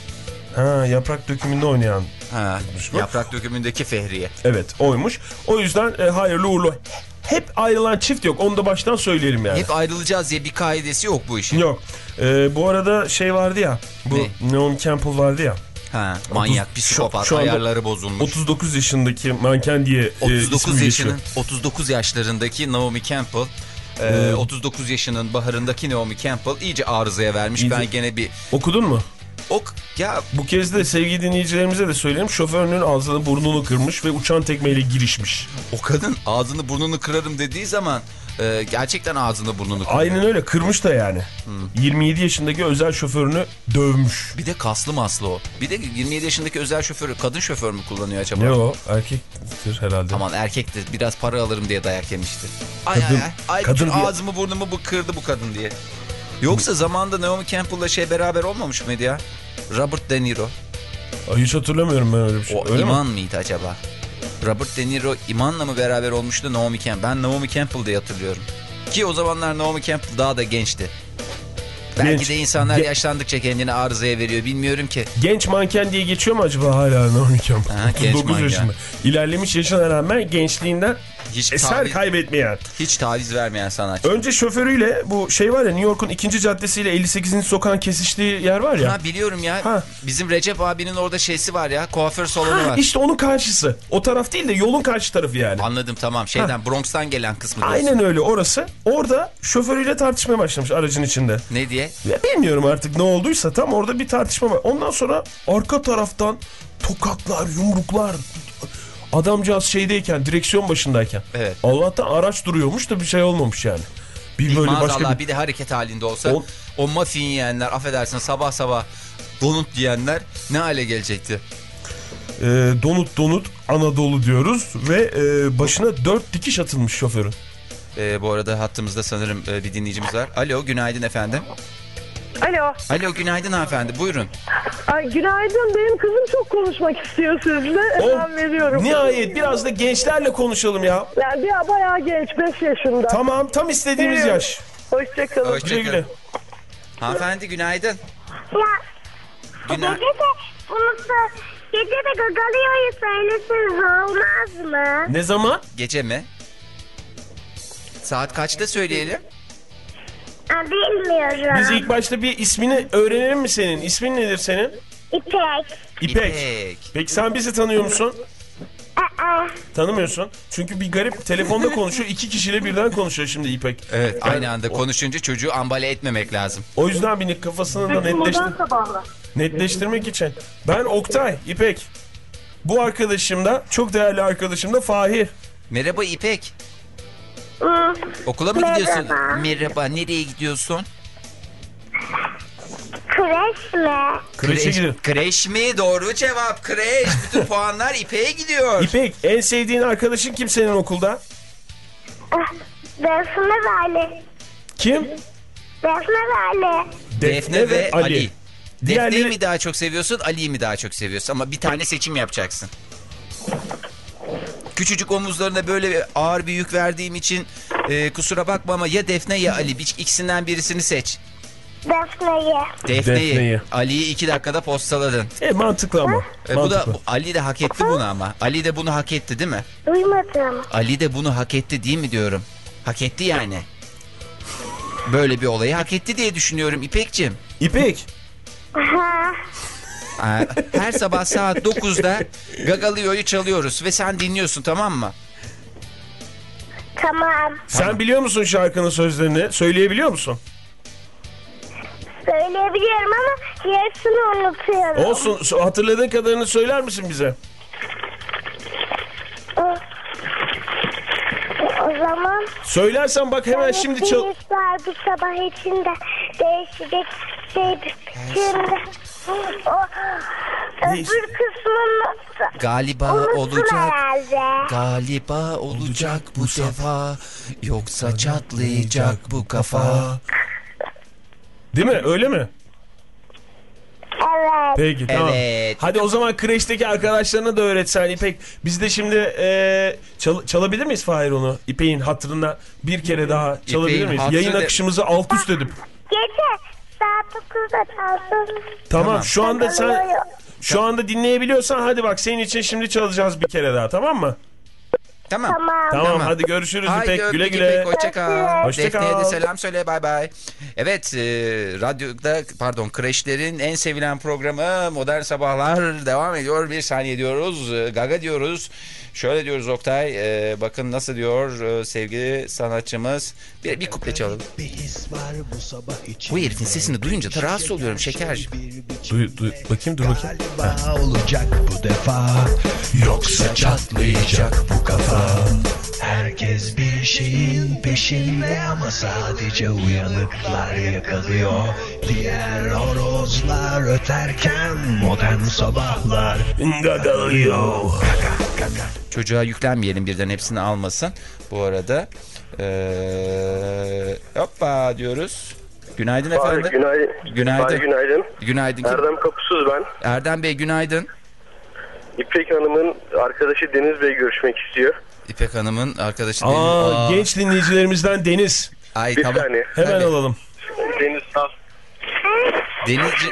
ha, Yaprak Dökümü'nde oynayan. Ha, Yaprak Dökümü'ndeki Fehriye. Evet, oymuş. O yüzden e, hayırlı uğurlu. Hep ayrılan çift yok. Onu da baştan söyleyelim yani. Hep ayrılacağız diye bir kaidesi yok bu işin. Yok. Ee, bu arada şey vardı ya. Bu ne? Naomi Campbell vardı ya. Ha, manyak, psikopat, şu, şu ayarları bozulmuş. otuz dokuz yaşındaki manken diye otuz dokuz e, yaşının otuz dokuz yaşlarındaki Naomi Campbell, e, hmm. otuz dokuz yaşının baharındaki Naomi Campbell iyice arızaya vermiş. İyice. Ben gene bir okudun mu? Ok ya, bu kez de sevgili dinleyicilerimize de söyleyelim, şoförünün ağzını burnunu kırmış ve uçan tekmeyle girişmiş. O kadın ağzını burnunu kırarım dediği zaman e, gerçekten ağzını burnunu kırıyor. Aynen öyle, kırmış da yani. Hmm. yirmi yedi yaşındaki özel şoförünü dövmüş. Bir de kaslı maslı o. Bir de yirmi yedi yaşındaki özel şoförü kadın şoför mü kullanıyor acaba? Ne o? Erkektir herhalde. Aman erkektir, biraz para alırım diye dayak yemiştir. Ay kadın, ay ay, ay kadın ağzımı diye... burnumu bu kırdı bu kadın diye. Yoksa zamanında Naomi Campbell'la şey beraber olmamış mıydı ya? Robert De Niro. Ay, hiç hatırlamıyorum ben öyle bir şey. O öyle İman mi? mıydı acaba? Robert De Niro İman'la mı beraber olmuştu Naomi Campbell? Ben Naomi Campbell diye hatırlıyorum. Ki o zamanlar Naomi Campbell daha da gençti. Belki Genç. de insanlar Gen yaşlandıkça kendini arızaya veriyor, bilmiyorum ki. Genç manken diye geçiyor mu acaba hala Naomi Campbell? Ha, otuz dokuz yaşında. İlerlemiş yaşına rağmen gençliğinden hiç eser taviz, kaybetmeyen. Hiç taviz vermeyen sanatçı. Önce şoförüyle bu şey var ya, New York'un ikinci caddesiyle elli sekizinci sokağın kesiştiği yer var ya. Ha, biliyorum ya. Ha. Bizim Recep abinin orada şeysi var ya, kuaför salonu ha, var. İşte onun karşısı. O taraf değil de yolun karşı tarafı yani. Anladım, tamam, şeyden ha. Bronx'tan gelen kısmı diyorsun. Aynen öyle, orası. Orada şoförüyle tartışmaya başlamış aracın içinde. Ne diye? Ya bilmiyorum artık ne olduysa, tam orada bir tartışma var. Ondan sonra arka taraftan tokatlar, yumruklar. Adamcağız şeydeyken, direksiyon başındayken. Evet. Allah'tan araç duruyormuş da bir şey olmamış yani. Bir böyle başka bir... bir de hareket halinde olsa o, o muffin yiyenler, affedersin, sabah sabah donut yiyenler ne hale gelecekti? Ee, donut donut Anadolu diyoruz ve e, başına dört dikiş atılmış şoförün. Ee, bu arada hattımızda sanırım e, bir dinleyicimiz var. Alo, günaydın efendim. Alo. Alo, günaydın hanımefendi, buyurun. Ay, günaydın, benim kızım çok konuşmak istiyor sizinle. Hemen veriyorum. Nihayet biraz da gençlerle konuşalım ya. Yani bir bayağı genç, beş yaşında. Tamam, tam istediğimiz evet. yaş. Hoşçakalın. Hoşçakalın. Hanımefendi günaydın. Ya Günay gece de bunu gece de gagalıyoryu söyleseniz olmaz mı? Ne zaman? Gece mi? Saat kaçta söyleyelim? Bilmiyorum. Biz ilk başta bir ismini öğrenelim mi senin? İsmin nedir senin? İpek. İpek. İpek. Peki sen bizi tanıyor musun? Aa. Tanımıyorsun. Çünkü bir garip telefonda konuşuyor. İki kişiyle birden konuşuyor şimdi İpek. Evet, yani aynı anda o... konuşunca çocuğu ambale etmemek lazım. O yüzden bir kafasını da netleştir... netleştirmek için. Ben Oktay, İpek. Bu arkadaşım da, çok değerli arkadaşım da Fahir. Merhaba İpek. Hmm. Okula mı Merhaba. gidiyorsun? Merhaba. Nereye gidiyorsun? Kreş mi? Kreşe gidiyor. Kreş mi? Doğru cevap. Kreş. Bütün puanlar İpek'e gidiyor. İpek, en sevdiğin arkadaşın kim senin okulda? Defne ve Ali. Kim? Defne ve Ali. Defne, Defne ve Ali. Ali. Diğerleri... Defne'yi mi daha çok seviyorsun, Ali'yi mi daha çok seviyorsun? Ama bir tane seçim yapacaksın. Küçücük omuzlarına böyle ağır bir yük verdiğim için e, kusura bakma ama ya Defne ya Ali. İkisinden birisini seç. Defne'yi. Defne'yi. Defne'yi. Ali'yi iki dakikada postaladın. E mantıklı ama. E, bu da Ali de hak etti bunu ama. Ali de bunu hak etti değil mi? Duymadım. Ali de bunu hak etti değil mi diyorum. Hak etti yani. Böyle bir olayı hak etti diye düşünüyorum İpek'ciğim. İpek. Her sabah saat dokuzda Gagalio'yu çalıyoruz ve sen dinliyorsun, tamam mı? Tamam. Sen biliyor musun şarkının sözlerini? Söyleyebiliyor musun? Söyleyebiliyorum ama yarısını unutuyorum. Olsun, hatırladığın kadarını söyler misin bize? O, o zaman... Söylersen bak hemen şimdi çal... var bu sabah içinde değişecek şey şimdi... O, Öbür kısmını nasıl? Galiba Unuttum olacak. herhalde. Galiba olacak bu sefa. Yoksa çatlayacak bu kafa. Değil mi? Öyle mi? Evet. Peki tamam. Evet. Hadi o zaman kreşteki arkadaşlarına da öğretsen İpek. Biz de şimdi e, çal çalabilir miyiz Fahir onu? İpek'in hatırına bir kere daha çalabilir İpek'in miyiz? hatırı Yayın de- akışımızı alt üst edip. Gece saat dokuzda çalsın. Tamam, Tamam. şu anda sen şu anda dinleyebiliyorsan hadi bak senin için şimdi çalacağız bir kere daha, tamam mı? Tamam. Tamam. Tamam, Tamam. hadi görüşürüz Haydi İpek, güle öptük güle. İpek, hoşça kal. Hoşça kal. Defne'ye de selam söyle, bay bay. Evet, e, radyoda pardon kreşlerin en sevilen programı Modern Sabahlar devam ediyor. Bir saniye diyoruz, e, gaga diyoruz. Şöyle diyoruz Oktay, e, bakın nasıl diyor e, sevgili sanatçımız. Bir, bir kuple çalalım. Bu herifin sesini duyunca da rahatsız oluyorum şekerciğim. Duy, duy, bakayım dur bakayım. Galiba olacak bu defa. Yoksa çatlayacak bu kafa. Herkes bir şeyin peşinde ama sadece uyanıklar yakalıyor. Diğer horozlar öterken modern sabahlar gagalıyor. Çocuğa yüklenmeyelim birden, hepsini almasın. Bu arada ee, hoppa diyoruz. Günaydın efendim. Günaydın. Günaydın. Hayır, günaydın. Günaydın. Erdem Kapusuz ben. Erdem Bey günaydın. İpek Hanım'ın arkadaşı Deniz Bey görüşmek istiyor. İpek Hanım'ın arkadaşı Aa, Deniz. Aa. genç dinleyicilerimizden Deniz. Ay Bir tamam. saniye. Hemen Tabii. alalım. Deniz sağ. Denizci.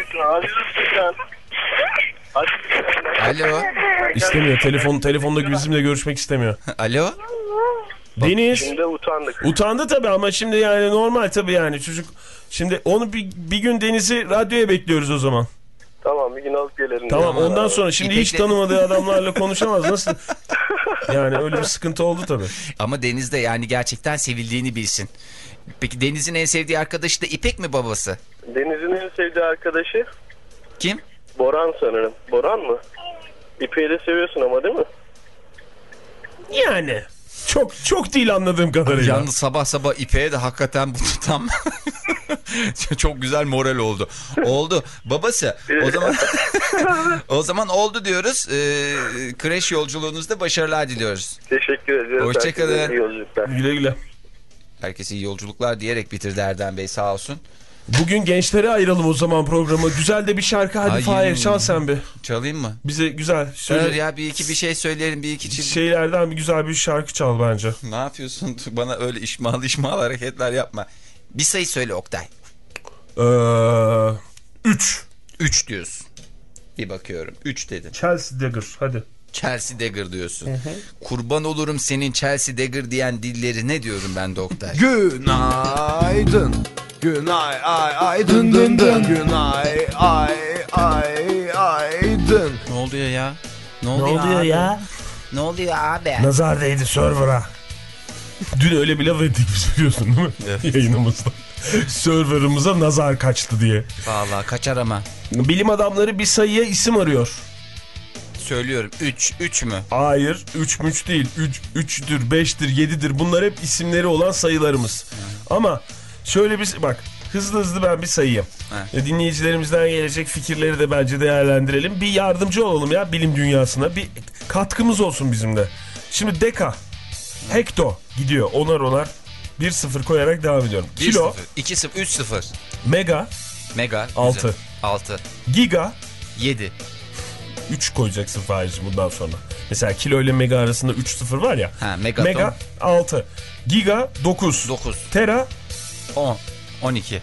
Alo. İstemiyor. Telefon telefonda bizimle görüşmek istemiyor. Alo. Deniz Şimdi utandık. utandı tabii ama şimdi yani normal tabii yani çocuk. Şimdi onu bir, bir gün Deniz'i radyoya bekliyoruz o zaman. Tamam, bir gün alıp gelelim. Tamam, Ya. ondan sonra şimdi hiç İpek'le- tanımadığı adamlarla konuşamaz. Nasıl? Yani öyle bir sıkıntı oldu tabii. Ama Deniz de yani gerçekten sevildiğini bilsin. Peki Deniz'in en sevdiği arkadaşı da İpek mi babası? Deniz'in en sevdiği arkadaşı Kim? Boran sanırım. Boran mı? İpek'i de seviyorsun ama değil mi? Yani çok çok değil anladığım kadarıyla. Yalnız sabah sabah İpek'e de hakikaten bu tam çok güzel moral oldu. Oldu. Babası o zaman o zaman oldu diyoruz. Ee, kreş yolculuğunuzda başarılar diliyoruz. Teşekkür ederiz. Hoşça kalın. Herkese iyi yolculuklar. Güle güle. Herkese iyi yolculuklar diyerek bitirdi Erdem Bey, sağ olsun. Bugün gençlere ayıralım o zaman programı. Güzel de bir şarkı hadi Ay, Fahir çal sen bir. Çalayım mı? Bize güzel Söyle söyle. ya, bir iki bir şey söyleyelim, bir iki çift. Şeylerden bir güzel bir şarkı çal bence. Ne yapıyorsun? Bana öyle işmal işmal hareketler yapma. Bir sayı söyle Oktay. Ee, üç. Üç diyorsun. Bir bakıyorum. Üç dedin. Chelsea Dagger hadi. Chelsea Dagger diyorsun. Kurban olurum senin Chelsea Dagger diyen dilleri, ne diyorum ben de Oktay? Günaydın. Günay ay ay dın dın dın. Günay ay ay ay dın. Ne oluyor ya? Ne Ne oluyor, oluyor abi? ya? Ne oluyor abi? Nazar değdi server'a. Dün öyle bir laf ettik biz, biliyorsun değil mi? Evet. Yayınımızda. Server'ımıza nazar kaçtı diye. Vallahi kaçar ama. Bilim adamları bir sayıya isim arıyor. Söylüyorum. Üç. Üç mü? Hayır, üç müç değil. Üç, üçtür, beştir, yedidir. Bunlar hep isimleri olan sayılarımız. Ama şöyle bir bak, hızlı hızlı ben bir sayayım. He. Dinleyicilerimizden gelecek fikirleri de bence değerlendirelim. Bir yardımcı olalım ya bilim dünyasına. Bir katkımız olsun bizim de. Şimdi deka, hekto gidiyor. Onar onar. bir sıfır koyarak devam ediyorum. Bir Kilo, sıfır. iki sıfır. Üç sıfır. mega, Mega. Altı. Güzel. Altı. giga, Yedi. üç koyacaksın Fahir'cim bundan sonra. Mesela kilo ile mega arasında üç sıfır var ya. Ha, megaton. Mega altı. Giga dokuz. Dokuz. Tera On. On iki.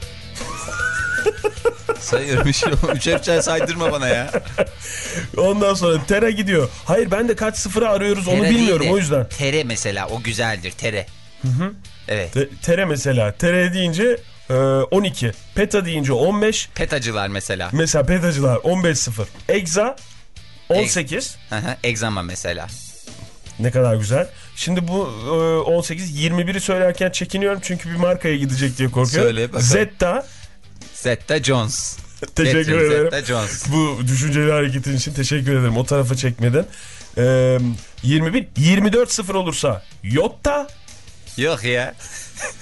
Sayıyorum. Üçer üçer saydırma bana ya. ondan sonra tera gidiyor. Hayır, ben de kaç sıfırı arıyoruz onu Tere bilmiyorum değil de o yüzden. Tere mesela, o güzeldir. Tere. Hı hı. Evet. Te- tere mesela. Tere deyince e, on iki. Peta deyince on beş. Petacılar mesela. Mesela petacılar on beş sıfır. Exa on sekiz. Hı hı. Egzama mesela. Ne kadar güzel. Şimdi bu e, on sekiz yirmi biri söylerken çekiniyorum çünkü bir markaya gidecek diye korkuyorum. Söyle bakalım. Zeta. Zeta Jones. Teşekkür Zeta ederim. Zeta Jones. Bu düşünceli hareketin için teşekkür ederim. O tarafa çekmeden. Ee, yirmi bir, yirmi dört sıfır olursa Yotta. Yok ya.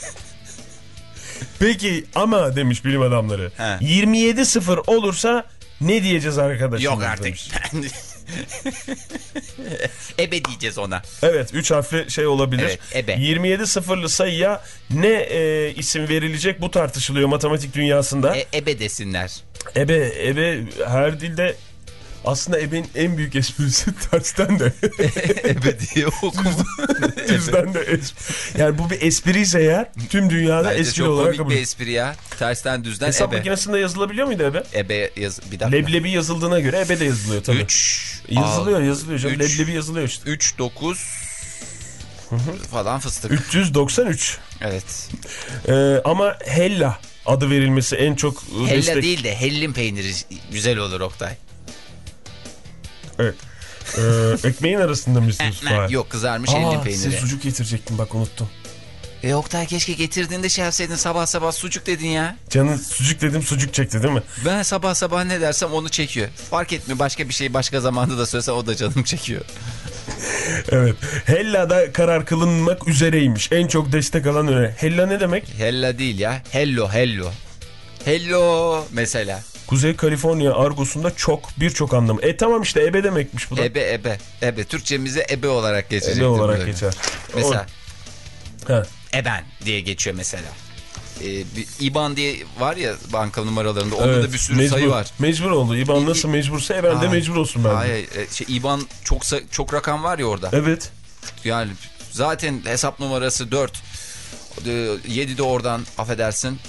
Peki ama demiş bilim adamları. He. yirmi yedi sıfır olursa ne diyeceğiz arkadaşım? Yok artık. Ebe diyeceğiz ona. Evet, üç harfli şey olabilir. Evet, ebe. yirmi yedi sıfırlı sayıya ne e, isim verilecek, bu tartışılıyor matematik dünyasında. E, ebe desinler. Ebe, ebe her dilde aslında ebenin en büyük esprisi tersten de. Ebe diye okuma. Düzden de espri. Yani bu bir espri ise eğer tüm dünyada Bence espri çok olarak komik kabul. bir espri ya. Tersten düzden Hesap ebe. makinesinde yazılabiliyor muydu ebe? Ebe yaz bir dakika. Leblebi yazıldığına göre ebe de yazılıyor tabii. üç Yazılıyor yazılıyor canım. üç, Leblebi yazılıyor işte. üç dokuz falan fıstık. üç yüz doksan üç. Evet. Ee, ama Hella adı verilmesi en çok Hella destek... değil de hellim peyniri güzel olur Oktay. Evet. Ee, ekmeğin arasında mısınız? Yok, kızarmış hellim peyniri. Size sucuk getirecektim, bak unuttum. E Oktay, keşke getirdiğinde şey yapsaydın, sabah sabah sucuk dedin ya. Canın sucuk dedim, sucuk çekti değil mi? Ben sabah sabah ne dersem onu çekiyor. Fark etmiyor, başka bir şey başka zamanda da söylesem o da canım çekiyor. Evet. Hella'da karar kılınmak üzereymiş. En çok destek alan öyle. Hella ne demek? Hella değil ya. Hello hello. Hello mesela. Kuzey Kaliforniya argosunda çok, birçok anlamı. E tamam işte, ebe demekmiş bu da. Ebe ebe. Ebe. Türkçemize ebe olarak geçecektir. Ebe olarak böyle. geçer. Mesela. Ha. Eben diye geçiyor mesela. Ee, bir İban diye var ya banka numaralarında. Onda Evet, da bir sürü mecbur, sayı var. Mecbur oldu. İban nasıl mecbursa eben de mecbur olsun bence. Hayır. Şey, İban çok çok rakam var ya orada. Evet. Yani zaten hesap numarası dört. yedi de oradan, affedersin.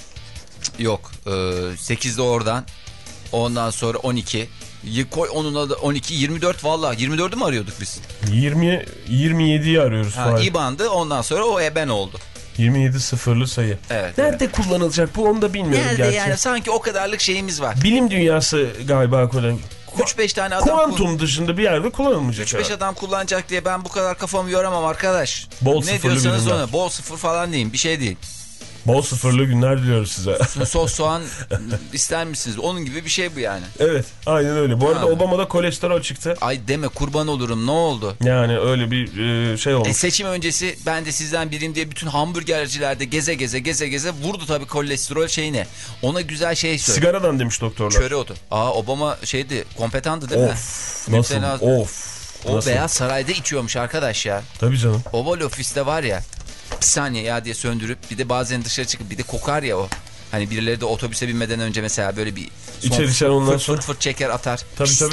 Yok. sekiz de oradan. Ondan sonra on iki. Koy onunla da on iki, yirmi dört valla. yirmi dördü mü arıyorduk biz? yirmi, yirmi yediyi arıyoruz. Ha, İban'dı, ondan sonra o eben oldu. yirmi yedi sıfırlı sayı. Evet. Nerede evet. kullanılacak bu, onu da bilmiyorum. Nerede gerçi. yani, sanki o kadarlık şeyimiz var. Bilim dünyası galiba kullanılacak. üç beş tane adam. Kuantum dışında bir yerde kullanılmayacak. üç beş adam kullanacak diye ben bu kadar kafamı yoramam arkadaş. Bol ne diyorsanız bilimler. ona. Bol sıfır falan deyin, bir şey değil. Bol sıfırlı günler diliyoruz size. Sos soğan ister misiniz? Onun gibi bir şey bu yani. Evet, aynen öyle. Bu arada Ha. Obama'da kolesterol çıktı. Ay deme, kurban olurum, ne oldu? Yani öyle bir e, şey olmuş. E seçim öncesi ben de sizden biriyim diye bütün hamburgercilerde geze geze geze geze vurdu tabii kolesterol şeyine. Ona güzel şey söyle. Sigaradan demiş doktorlar. Köre otu. Aa, Obama şeydi, kompetandı değil mi? Of, nasıl? Müptela... Of. O nasıl? Beyaz Saray'da içiyormuş arkadaş ya. Tabii canım. Oval ofiste var ya, bir saniye ya diye söndürüp bir de bazen dışarı çıkıp bir de kokar ya o. Hani birileri de otobüse binmeden önce mesela böyle bir İçer içer ondan fırt, sonra. fırt fırt çeker atar. Tabii tabii.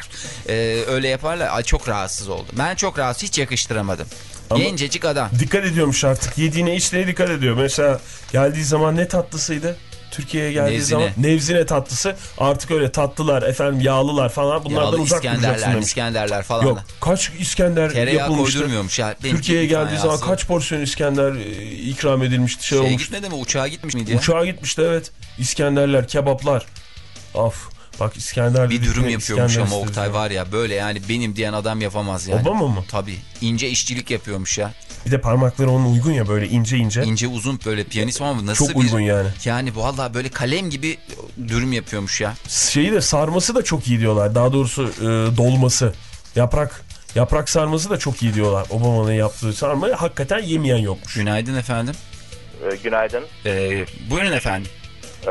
Ee, öyle yaparlar. Ay, çok rahatsız oldum. Ben çok rahatsız, hiç yakıştıramadım. Ama gencecik adam. Dikkat ediyormuş artık. Yediğine içtiğine dikkat ediyor. Mesela geldiği zaman ne tatlısıydı? Türkiye'ye geldiği Nevzine. zaman Nevzine tatlısı, artık öyle tatlılar efendim, yağlılar falan, bunlardan Yağlı uzak duracaksın İskenderler, demiş. İskenderler falan. Yok, kaç İskender Tereyağı yapılmıştı. koydurmuyormuş ya. Benim Türkiye'ye geldiği tane zaman yazdı. kaç porsiyon İskender e, ikram edilmişti, şey, Şeye olmuş. gitmedi mi? Uçağa gitmiş miydi ya? Uçağa gitmişti, evet. İskenderler, kebaplar. Of. Bak İskender Bir dürüm yapıyormuş İskender ama Oktay var ya, böyle yani benim diyen adam yapamaz yani. Obama mı? Tabii. İnce işçilik yapıyormuş ya. Bir de parmakları onun uygun ya, böyle ince ince. İnce uzun böyle piyanist ama nasıl Çok bir... uygun yani. Yani vallahi böyle kalem gibi dürüm yapıyormuş ya. Şeyi de, sarması da çok iyi diyorlar. Daha doğrusu e, dolması. Yaprak yaprak sarması da çok iyi diyorlar. Obama'nın yaptığı sarmayı hakikaten yemeyen yokmuş. Günaydın efendim. Ee, günaydın. Ee, buyurun efendim. Ee,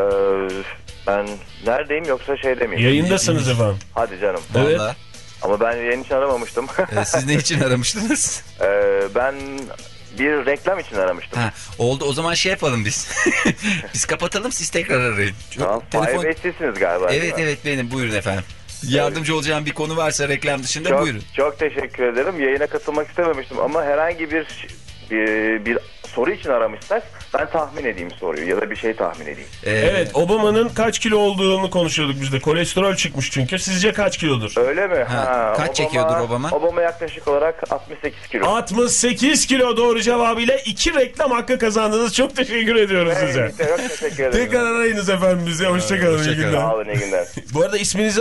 ben neredeyim, yoksa şeyde miyim? Yayındasınız efendim. Hadi canım. Evet. Vallahi. Ama ben yayın için aramamıştım. Ee, siz ne için aramıştınız? ee, ben bir reklam için aramıştım. Ha, oldu, o zaman şey yapalım biz. Biz kapatalım, siz tekrar arayın. Tamam, Telefon... Fahir Bey sizsiniz galiba. Evet evet benim, buyurun efendim. Yardımcı olacağım bir konu varsa reklam dışında Çok, buyurun. çok teşekkür ederim. Yayına katılmak istememiştim ama herhangi bir bir, bir soru için aramışsak ben tahmin edeyim soruyu ya da bir şey tahmin edeyim. Ee, Evet, Obama'nın kaç kilo olduğunu konuşuyorduk biz de. Kolesterol çıkmış çünkü. Sizce kaç kilodur? Öyle mi? Ha, Ha, kaç Obama, çekiyordur Obama? Obama yaklaşık olarak altmış sekiz kilo. altmış sekiz kilo doğru cevabıyla iki reklam hakkı kazandınız. Çok teşekkür ediyoruz Evet, size. çok teşekkür ederim. Tekrar arayınız efendim bize. Hoşçakalın. Hoşça İyi günler. Sağ olun, iyi günler. Bu arada isminizi...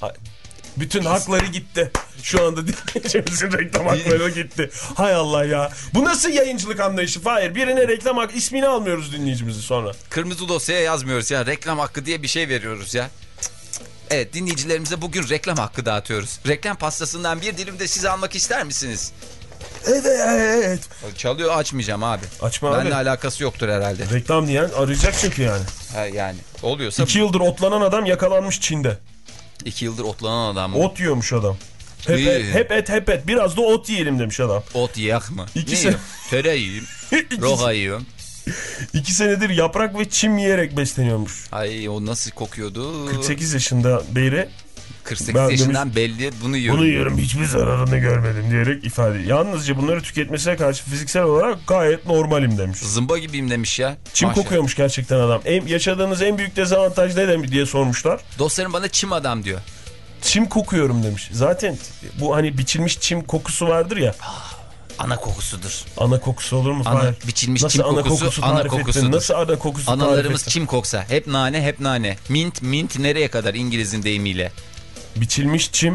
Bütün hakları gitti. Şu anda dinleyicimizin reklam hakları gitti. Hay Allah ya. Bu nasıl yayıncılık anlayışı? Hayır, birine reklam hakkı, ismini almıyoruz dinleyicimizi sonra. Kırmızı dosyaya yazmıyoruz ya, reklam hakkı diye bir şey veriyoruz ya. Evet, dinleyicilerimize bugün reklam hakkı dağıtıyoruz. Reklam pastasından bir dilim de siz almak ister misiniz? Evet, evet. Çalıyor, açmayacağım abi. Açma Benimle abi. alakası yoktur herhalde. Reklam diyen arayacak çünkü yani. Ha, yani oluyorsa... İki yıldır otlanan adam yakalanmış Çin'de. İki yıldır otlanan adam mı? Ot yiyormuş adam. Hep et, hep et, hep et. Biraz da ot yiyelim demiş adam. Ot yak mı? İki ne sene... Töre yiyeyim. Roha yiyorum. İki senedir yaprak ve çim yiyerek besleniyormuş. Ay o nasıl kokuyordu? kırk sekiz yaşında beri. kırk sekiz yaşından demiş, belli bunu yiyorum. Bunu yiyorum, hiçbir zararını görmedim diyerek ifade. Yalnızca bunları tüketmesine karşı fiziksel olarak gayet normalim demiş. Zımba gibiyim demiş ya. Çim Maşallah. Kokuyormuş gerçekten adam. En, yaşadığınız en büyük dezavantaj ne diye sormuşlar. Dostlarım bana çim adam diyor. Çim kokuyorum demiş. Zaten bu hani biçilmiş çim kokusu vardır ya. Ana kokusudur. Ana kokusu olur mu? Ana, biçilmiş nasıl çim ana kokusu, kokusu ana tarif kokusudur. ettin? Nasıl ana kokusu Analarımız çim koksa. Hep nane, hep nane. Mint, mint nereye kadar İngiliz'in deyimiyle? Biçilmiş çim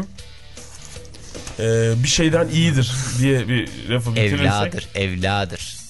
e, bir şeyden iyidir diye bir lafı bitirirsek. Evladır, evladır.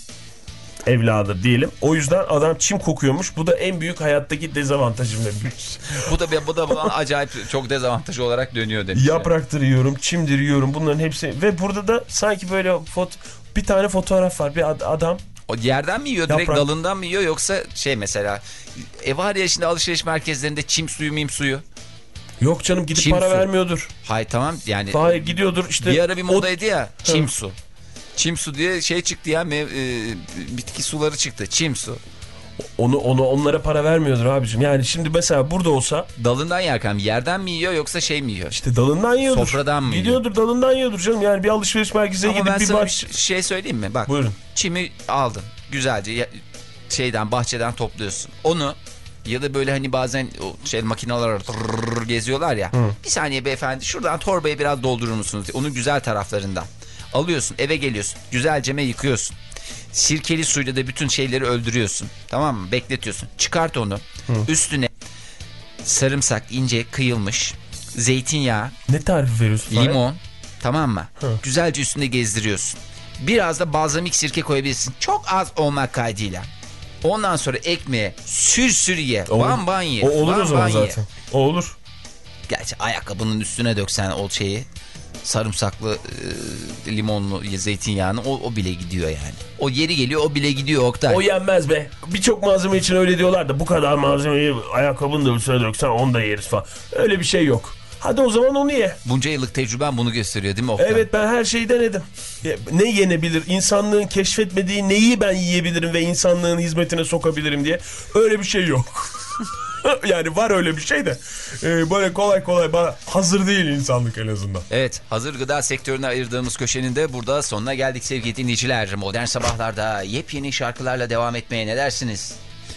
Evladır diyelim. O yüzden adam çim kokuyormuş. Bu da en büyük hayattaki dezavantajım demiş. bu da bu da bana acayip çok dezavantaj olarak dönüyor demiş. Yapraktır yiyorum, çimdir yiyorum. Bunların hepsi ve burada da sanki böyle foto, bir tane fotoğraf var. Bir ad, adam. O yerden mi yiyor, direkt Yaprak. dalından mı yiyor, yoksa şey mesela e var ya şimdi alışveriş merkezlerinde çim suyu mim suyu. Yok canım, gidip çim para su. vermiyordur. Hayır tamam yani. Hayır, gidiyordur işte. Bir ara bir modaydı o... ya çim Hı. su. Çim su diye şey çıktı ya, mev, e, bitki suları çıktı. Çim su. Onu onu onlara para vermiyordur abicim. Yani şimdi mesela burada olsa dalından yerken yerden mi yiyor yoksa şey mi yiyor? İşte dalından yiyordur. Sofradan mı gidiyordur, yiyor? dalından yiyordur canım. Yani bir alışveriş merkezine Ama gidip ben bir sana baş... bir şey söyleyeyim mi? Bak. Buyurun. Çimi aldın. Güzelce şeyden, bahçeden topluyorsun. Onu ya da böyle hani bazen o şey makineler geziyorlar ya. Hı. Bir saniye beyefendi, şuradan torbayı biraz doldurur musunuz? Onun güzel taraflarından. Alıyorsun, eve geliyorsun. Güzelceme yıkıyorsun. Sirkeli suyla da bütün şeyleri öldürüyorsun. Tamam mı? Bekletiyorsun. Çıkart onu. Hı. Üstüne sarımsak ince kıyılmış. Zeytinyağı. Ne tarifi veriyorsun? Limon. Tamam mı? Hı. Güzelce üstünde gezdiriyorsun. Biraz da balzamik sirke koyabilirsin. Çok az olmak kaydıyla. Ondan sonra ekmeğe sür sür ye. O, ban ban ye. O olur ban, o zaman ban zaten. O olur. Gerçi ayakkabının üstüne döksen o şeyi, sarımsaklı e, limonlu zeytinyağını, o, o bile gidiyor yani. O yeri geliyor, o bile gidiyor Oktay. O yenmez be. Birçok malzeme için öyle diyorlar da bu kadar malzemeyi ayakkabının da üstüne döksen onu da yeriz falan. Öyle bir şey yok. Hadi o zaman onu ye. Bunca yıllık tecrüben bunu gösteriyor değil mi Oktay? Evet, ben her şeyi denedim. Ne yenebilir? İnsanlığın keşfetmediği neyi ben yiyebilirim ve insanlığın hizmetine sokabilirim diye. Öyle bir şey yok. Yani var öyle bir şey de ee, böyle kolay kolay bana hazır değil insanlık en azından. Evet, hazır gıda sektörüne ayırdığımız köşenin de burada sonuna geldik sevgili dinleyiciler. Modern Sabahlar'da yepyeni şarkılarla devam etmeye ne dersiniz?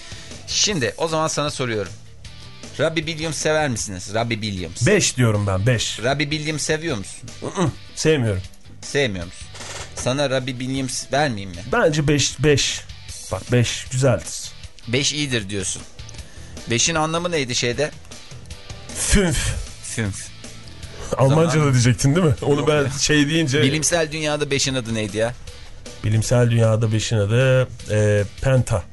Şimdi o zaman sana soruyorum. Robbie Williams sever misiniz? Robbie Williams. beş diyorum ben, beş. Robbie Williams seviyor musun? Sevmiyorum. Sevmiyor musun? Sana Robbie Williams vermeyeyim mi? Bence beş, beş. Bak beş güzeldir. beş iyidir diyorsun. beşin anlamı neydi şeyde? Fünf. Fünf. Almanca'da zaman... diyecektin değil mi? Onu Yok ben ya. şey deyince... Bilimsel dünyada beşin adı neydi ya? Bilimsel dünyada beşin adı e, Penta.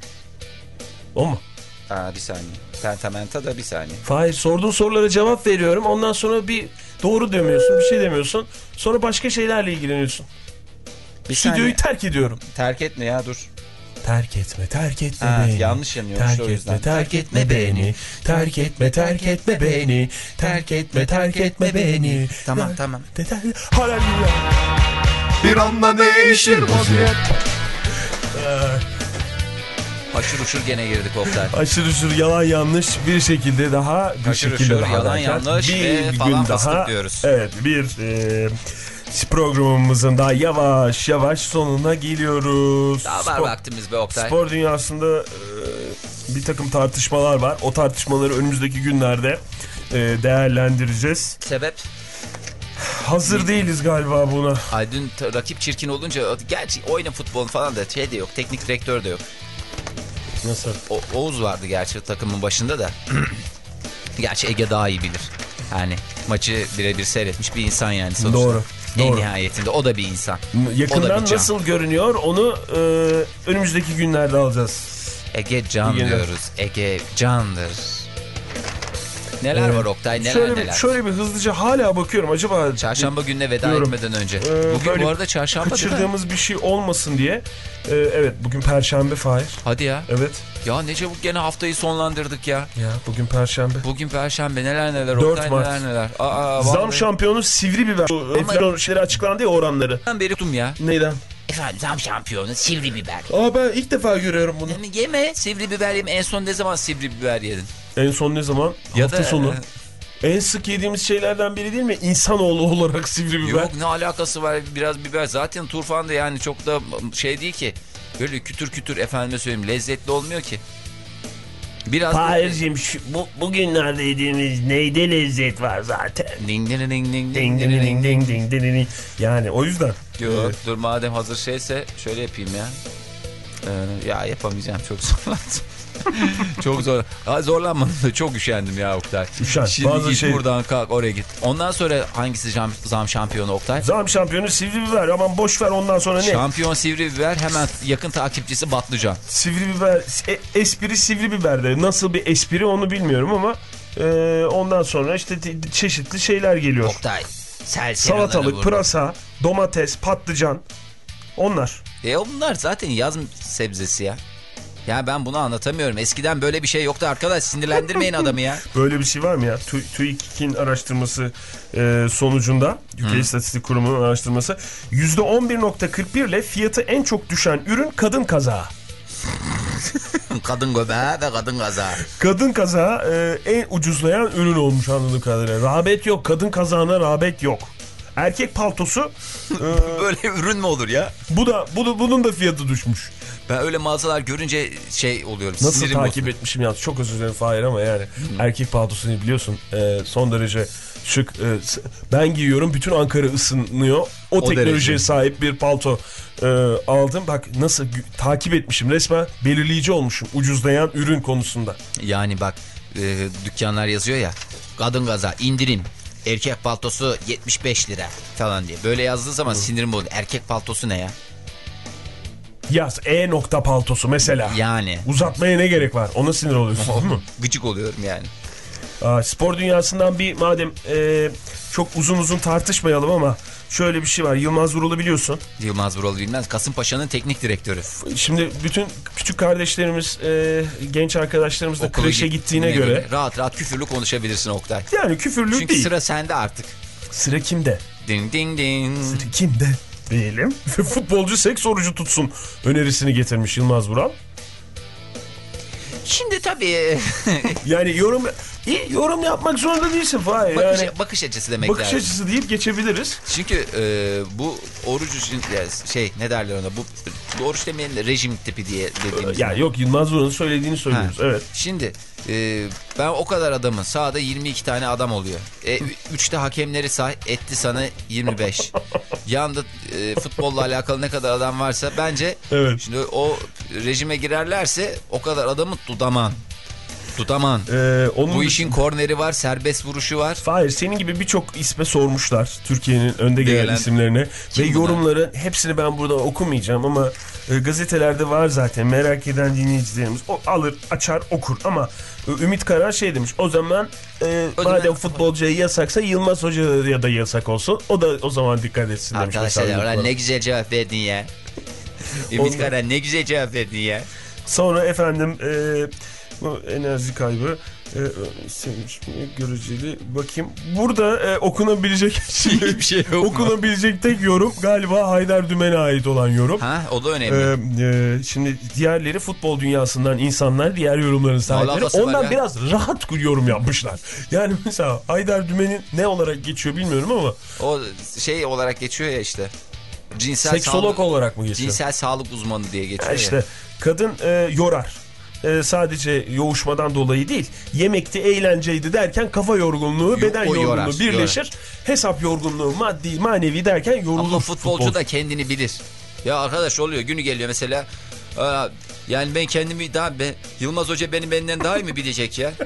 O mu? Aa, bir saniye. Pentamenta da bir saniye. Hayır, sorduğun sorulara cevap veriyorum. Ondan sonra bir doğru demiyorsun, bir şey demiyorsun. Sonra başka şeylerle ilgileniyorsun. Bir Stüdyoyu saniye. terk ediyorum. Terk etme ya, dur. Terk etme, terk etme ha, beni. Yanlış yanıyormuş terk o yüzden. Etme, terk etme beni. Terk etme, terk etme beni. Terk etme, terk etme beni. Tamam, tamam. Halleluya. Bir anda değişir vaziyet. Haşır uşur gene girdik Oktay. Haşır uşur, yalan yanlış bir şekilde daha bir Haşır şekilde uşur, daha yalan derken, yanlış bir ve gün falan daha, fıstık diyoruz. Evet, bir e, programımızın daha yavaş yavaş sonuna geliyoruz. Daha var spor, vaktimiz be Oktay. Spor dünyasında e, bir takım tartışmalar var. O tartışmaları önümüzdeki günlerde e, değerlendireceğiz. Sebep? Hazır değiliz galiba buna. Ay dün rakip çirkin olunca, gerçi oyna futbol falan da şey de yok, teknik direktör de yok. Nasıl? O, Oğuz vardı gerçi takımın başında da. Gerçi Ege daha iyi bilir. Yani maçı birebir seyretmiş bir insan yani sonuçta. Doğru. En doğru. nihayetinde o da bir insan. Yakından bir nasıl görünüyor onu e, önümüzdeki günlerde alacağız. Ege can Yine. diyoruz. Ege candır. Neler Ee, var Oktay, neler şöyle neler. Bir, şöyle bir hızlıca hala bakıyorum acaba. Çarşamba gününe veda diyorum. etmeden önce. Ee, Bugün bu arada çarşamba değil mi? kaçırdığımız bir şey olmasın diye. Ee, evet bugün Perşembe Fahir. Hadi ya. Evet. Ya ne çabuk gene haftayı sonlandırdık ya. Ya bugün Perşembe. Bugün Perşembe, neler neler dört Oktay, Mart. neler neler. Aa, Zam vallahi. şampiyonu sivri biber. Enflasyon şeyleri açıklandı ya, oranları. Ben beri tutum ya. Neyden? Efendim zam şampiyonu sivri biber. Aa ben ilk defa görüyorum bunu. Yeme, yeme sivri biber yeme. En son ne zaman sivri biber yedin? En son ne zaman? Ya Hafta da- sonu. En sık yediğimiz şeylerden biri değil mi? İnsanoğlu olarak sivri biber. Yok, ne alakası var, biraz biber. Zaten turfan da yani çok da şey değil ki. Böyle kütür kütür efendime söyleyeyim lezzetli olmuyor ki. Biraz Fahir'cim bu, bugünlerde yediğimiz neyde lezzet var zaten. ding ding ding ding Ding ding ding ding ding ding ding. Yani o yüzden. Yok dur, madem hazır şeyse şöyle yapayım ya. Ee, ya yapamayacağım, çok zorlandım. Çok zor. Ha, zorlanmadım da çok üşendim ya Oktay. Üşen. Şimdi Bazı git şey- buradan kalk oraya git. Ondan sonra hangisi zam, zam şampiyonu Oktay? Zam şampiyonu sivri biber. Aman boş ver, ondan sonra ne? Şampiyon sivri biber, hemen yakın takipçisi Batlıcan. Sivri biber, e, espri sivri biberde. Nasıl bir espri onu bilmiyorum ama e, ondan sonra işte t- çeşitli şeyler geliyor. Oktay. Salatalık, pırasa, domates, patlıcan. Onlar. E bunlar zaten yaz sebzesi ya. Ya ben bunu anlatamıyorum. Eskiden böyle bir şey yoktu arkadaş. Sinirlendirmeyin adamı ya. Böyle bir şey var mı ya? Tü- TÜİK'in araştırması e, sonucunda, Türkiye İstatistik Kurumu'nun araştırması, yüzde on bir virgül kırk bir ile fiyatı en çok düşen ürün kadın kazağı. Kadın göbeği ve kadın kazağı. Kadın kazağı e, en ucuzlayan ürün olmuş anladığım kadarıyla. Rağbet yok. Kadın kazağına rağbet yok. Erkek paltosu e, Böyle ürün mü olur ya? bu da bu da bunun da fiyatı düşmüş. Ben öyle mağazalar görünce şey oluyorum. Nasıl sinirim takip bozuluyor. etmişim ya? Çok özür dilerim Fahir ama yani erkek paltosunu biliyorsun e, son derece şık. E, s- ben giyiyorum, bütün Ankara ısınıyor. O, O teknolojiye derece. sahip bir palto e, aldım. Bak nasıl gü- takip etmişim, resmen belirleyici olmuşum ucuzlayan ürün konusunda. Yani bak e, dükkanlar yazıyor ya. Kadın kazağı indirim. Erkek paltosu yetmiş beş lira falan diye. Böyle yazdığı zaman sinirim bozuluyor. Erkek paltosu ne ya? Yaz E nokta paltosu mesela. Yani. Uzatmaya ne gerek var? Ona sinir oluyorsun değil mi? Gıcık oluyorum yani. Aa, spor dünyasından bir madem e, çok uzun uzun tartışmayalım ama şöyle bir şey var. Yılmaz Vural'ı biliyorsun. Yılmaz Vural bilmez. Kasımpaşa'nın teknik direktörü. Şimdi bütün küçük kardeşlerimiz, e, genç arkadaşlarımız da Okula kreşe gittiğine göre, rahat rahat küfürlü konuşabilirsin Oktay. yani küfürlük Çünkü değil. sıra sende artık. Sıra kimde? Ding ding ding. Sıra kimde? Diyelim. Ve futbolcu seks orucu tutsun önerisini getirmiş Yılmaz Vural. Şimdi tabii Yani yorum iyi, yorum yapmak zorunda değilsin Fahir. bakış, Yani bakış açısı demek bakış lazım. açısı deyip geçebiliriz. Çünkü e, bu oruç için yani şey ne derler ona, bu, bu oruç demeyelim de rejim tipi diye dediğimiz. Ya yok, Yılmaz Vural'ın söylediğini söylüyoruz. Ha. Evet. Şimdi e, ben o kadar adamın sahada yirmi iki tane adam oluyor. E, üçte hakemleri say, etti sana yirmi beş. Yanda e, futbolla alakalı ne kadar adam varsa bence Evet. şimdi o rejime girerlerse o kadar adamı tutamam. Tutamam. Ee, onun Bu işin korneri var, serbest vuruşu var. Fahir, senin gibi birçok isme sormuşlar Türkiye'nin önde gelen Gelen- isimlerine Kim ve bunlar? yorumların hepsini ben burada okumayacağım ama e, gazetelerde var zaten, merak eden dinleyicilerimiz o alır açar okur ama e, Ümit Karar şey demiş, o zaman e, O madem zaman- futbolcuya yasaksa Yılmaz Hoca'ya da yasak olsun, o da o zaman dikkat etsin demiş. Arkadaşlar mesela ya, Ümit ne Karar. güzel cevap verdin ya. Ümit Ondan- Karan ne güzel cevap verdin ya. Sonra efendim e, bu enerji kaybı e, sevmiş mi göreceli bakayım. Burada e, okunabilecek Hiçbir şey yok mu? okunabilecek tek yorum galiba Haydar Dümen'e ait olan yorum. Ha, o da önemli. Ee, e, şimdi diğerleri futbol dünyasından insanlar, diğer yorumların sahipleri. alakası var Ondan ya? biraz rahat yorum yapmışlar. Yani mesela Haydar Dümen'in ne olarak geçiyor bilmiyorum ama O şey olarak geçiyor ya işte. Cinsel seksolog sağlık, olarak mı geçiyor? cinsel sağlık uzmanı diye geçiyor Ya ya. işte kadın e, yorar. E, sadece yoğuşmadan dolayı değil, yemekti, eğlenceydi derken kafa yorgunluğu, Yo- beden o yorgunluğu yorar, birleşir. Hesap yorgunluğu, maddi, manevi derken yorulur. Ama futbolcu futbol. da kendini bilir. Ya arkadaş oluyor, günü geliyor mesela. Aa, yani ben kendimi daha ben, Yılmaz Hoca beni benden daha iyi mi bilecek ya?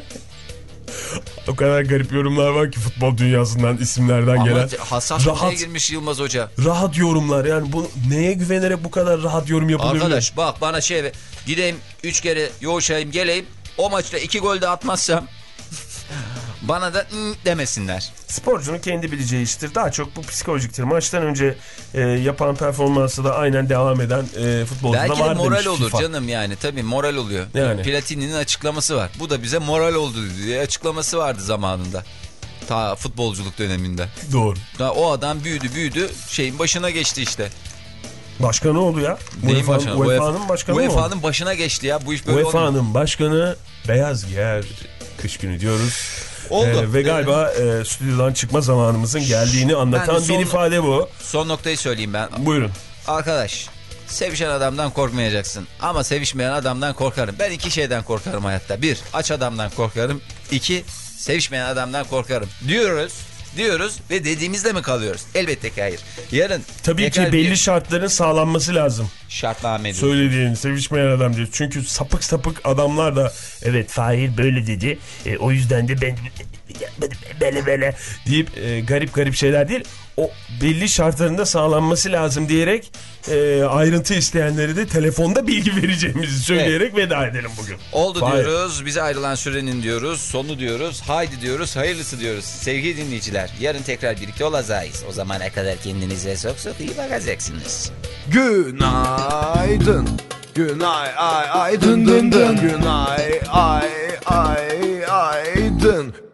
O kadar garip yorumlar var ki futbol dünyasından, isimlerden Ama gelen. hassas rahat, noktaya girmiş Yılmaz Hoca. rahat yorumlar, yani bu neye güvenerek bu kadar rahat yorum yapılıyor? Arkadaş bak bana şey, gideyim üç kere yoğuşayım geleyim, o maçta iki gol de atmazsam Bana da ı demesinler. Sporcunun kendi bileceği iştir. Daha çok bu psikolojiktir. Maçtan önce e, yapan performansı da aynen devam eden e, futbolcuda belki var de moral demiş olur FIFA. canım yani. Tabii moral oluyor. Yani. Platini'nin açıklaması var. Bu da bize moral oldu diye açıklaması vardı zamanında. Ta futbolculuk döneminde. Doğru. Da o adam büyüdü büyüdü şeyin başına geçti işte. Başkanı oldu ya. Neyin başkanı? U E F A'nın başkanı U E F oldu. A'nın başına geçti ya. Bu iş böyle oldu. U E F A'nın başkanı beyaz giyer kış günü diyoruz. Oldu. Ee, ve galiba e, stüdyodan çıkma zamanımızın geldiğini anlatan son, bir ifade bu. Son noktayı söyleyeyim ben. Buyurun. Arkadaş, sevişen adamdan korkmayacaksın. Ama sevişmeyen adamdan korkarım. Ben iki şeyden korkarım hayatta. Bir, aç adamdan korkarım. İki, sevişmeyen adamdan korkarım. Diyoruz, diyoruz ve dediğimizde mi kalıyoruz? Elbette ki hayır. Yarın Tabii ki belli şartların sağlanması lazım. Şartname ediyor. Söylediğin sevişmeyen adam diyor. Çünkü sapık sapık adamlar da evet Fahir böyle dedi. E, o yüzden de ben böyle böyle deyip e, garip garip şeyler değil. O belli şartlarında sağlanması lazım diyerek e, ayrıntı isteyenleri de telefonda bilgi vereceğimizi söyleyerek evet. Veda edelim bugün. Oldu Fahir. diyoruz. Bize ayrılan sürenin diyoruz. Sonu diyoruz. Haydi diyoruz. Hayırlısı diyoruz. Sevgili dinleyiciler. Yarın tekrar birlikte olacağız. O zamana kadar kendinize çok çok iyi bakacaksınız. Günaydın. Günay ay ay dın dın dın. Günay ay ay ay dın.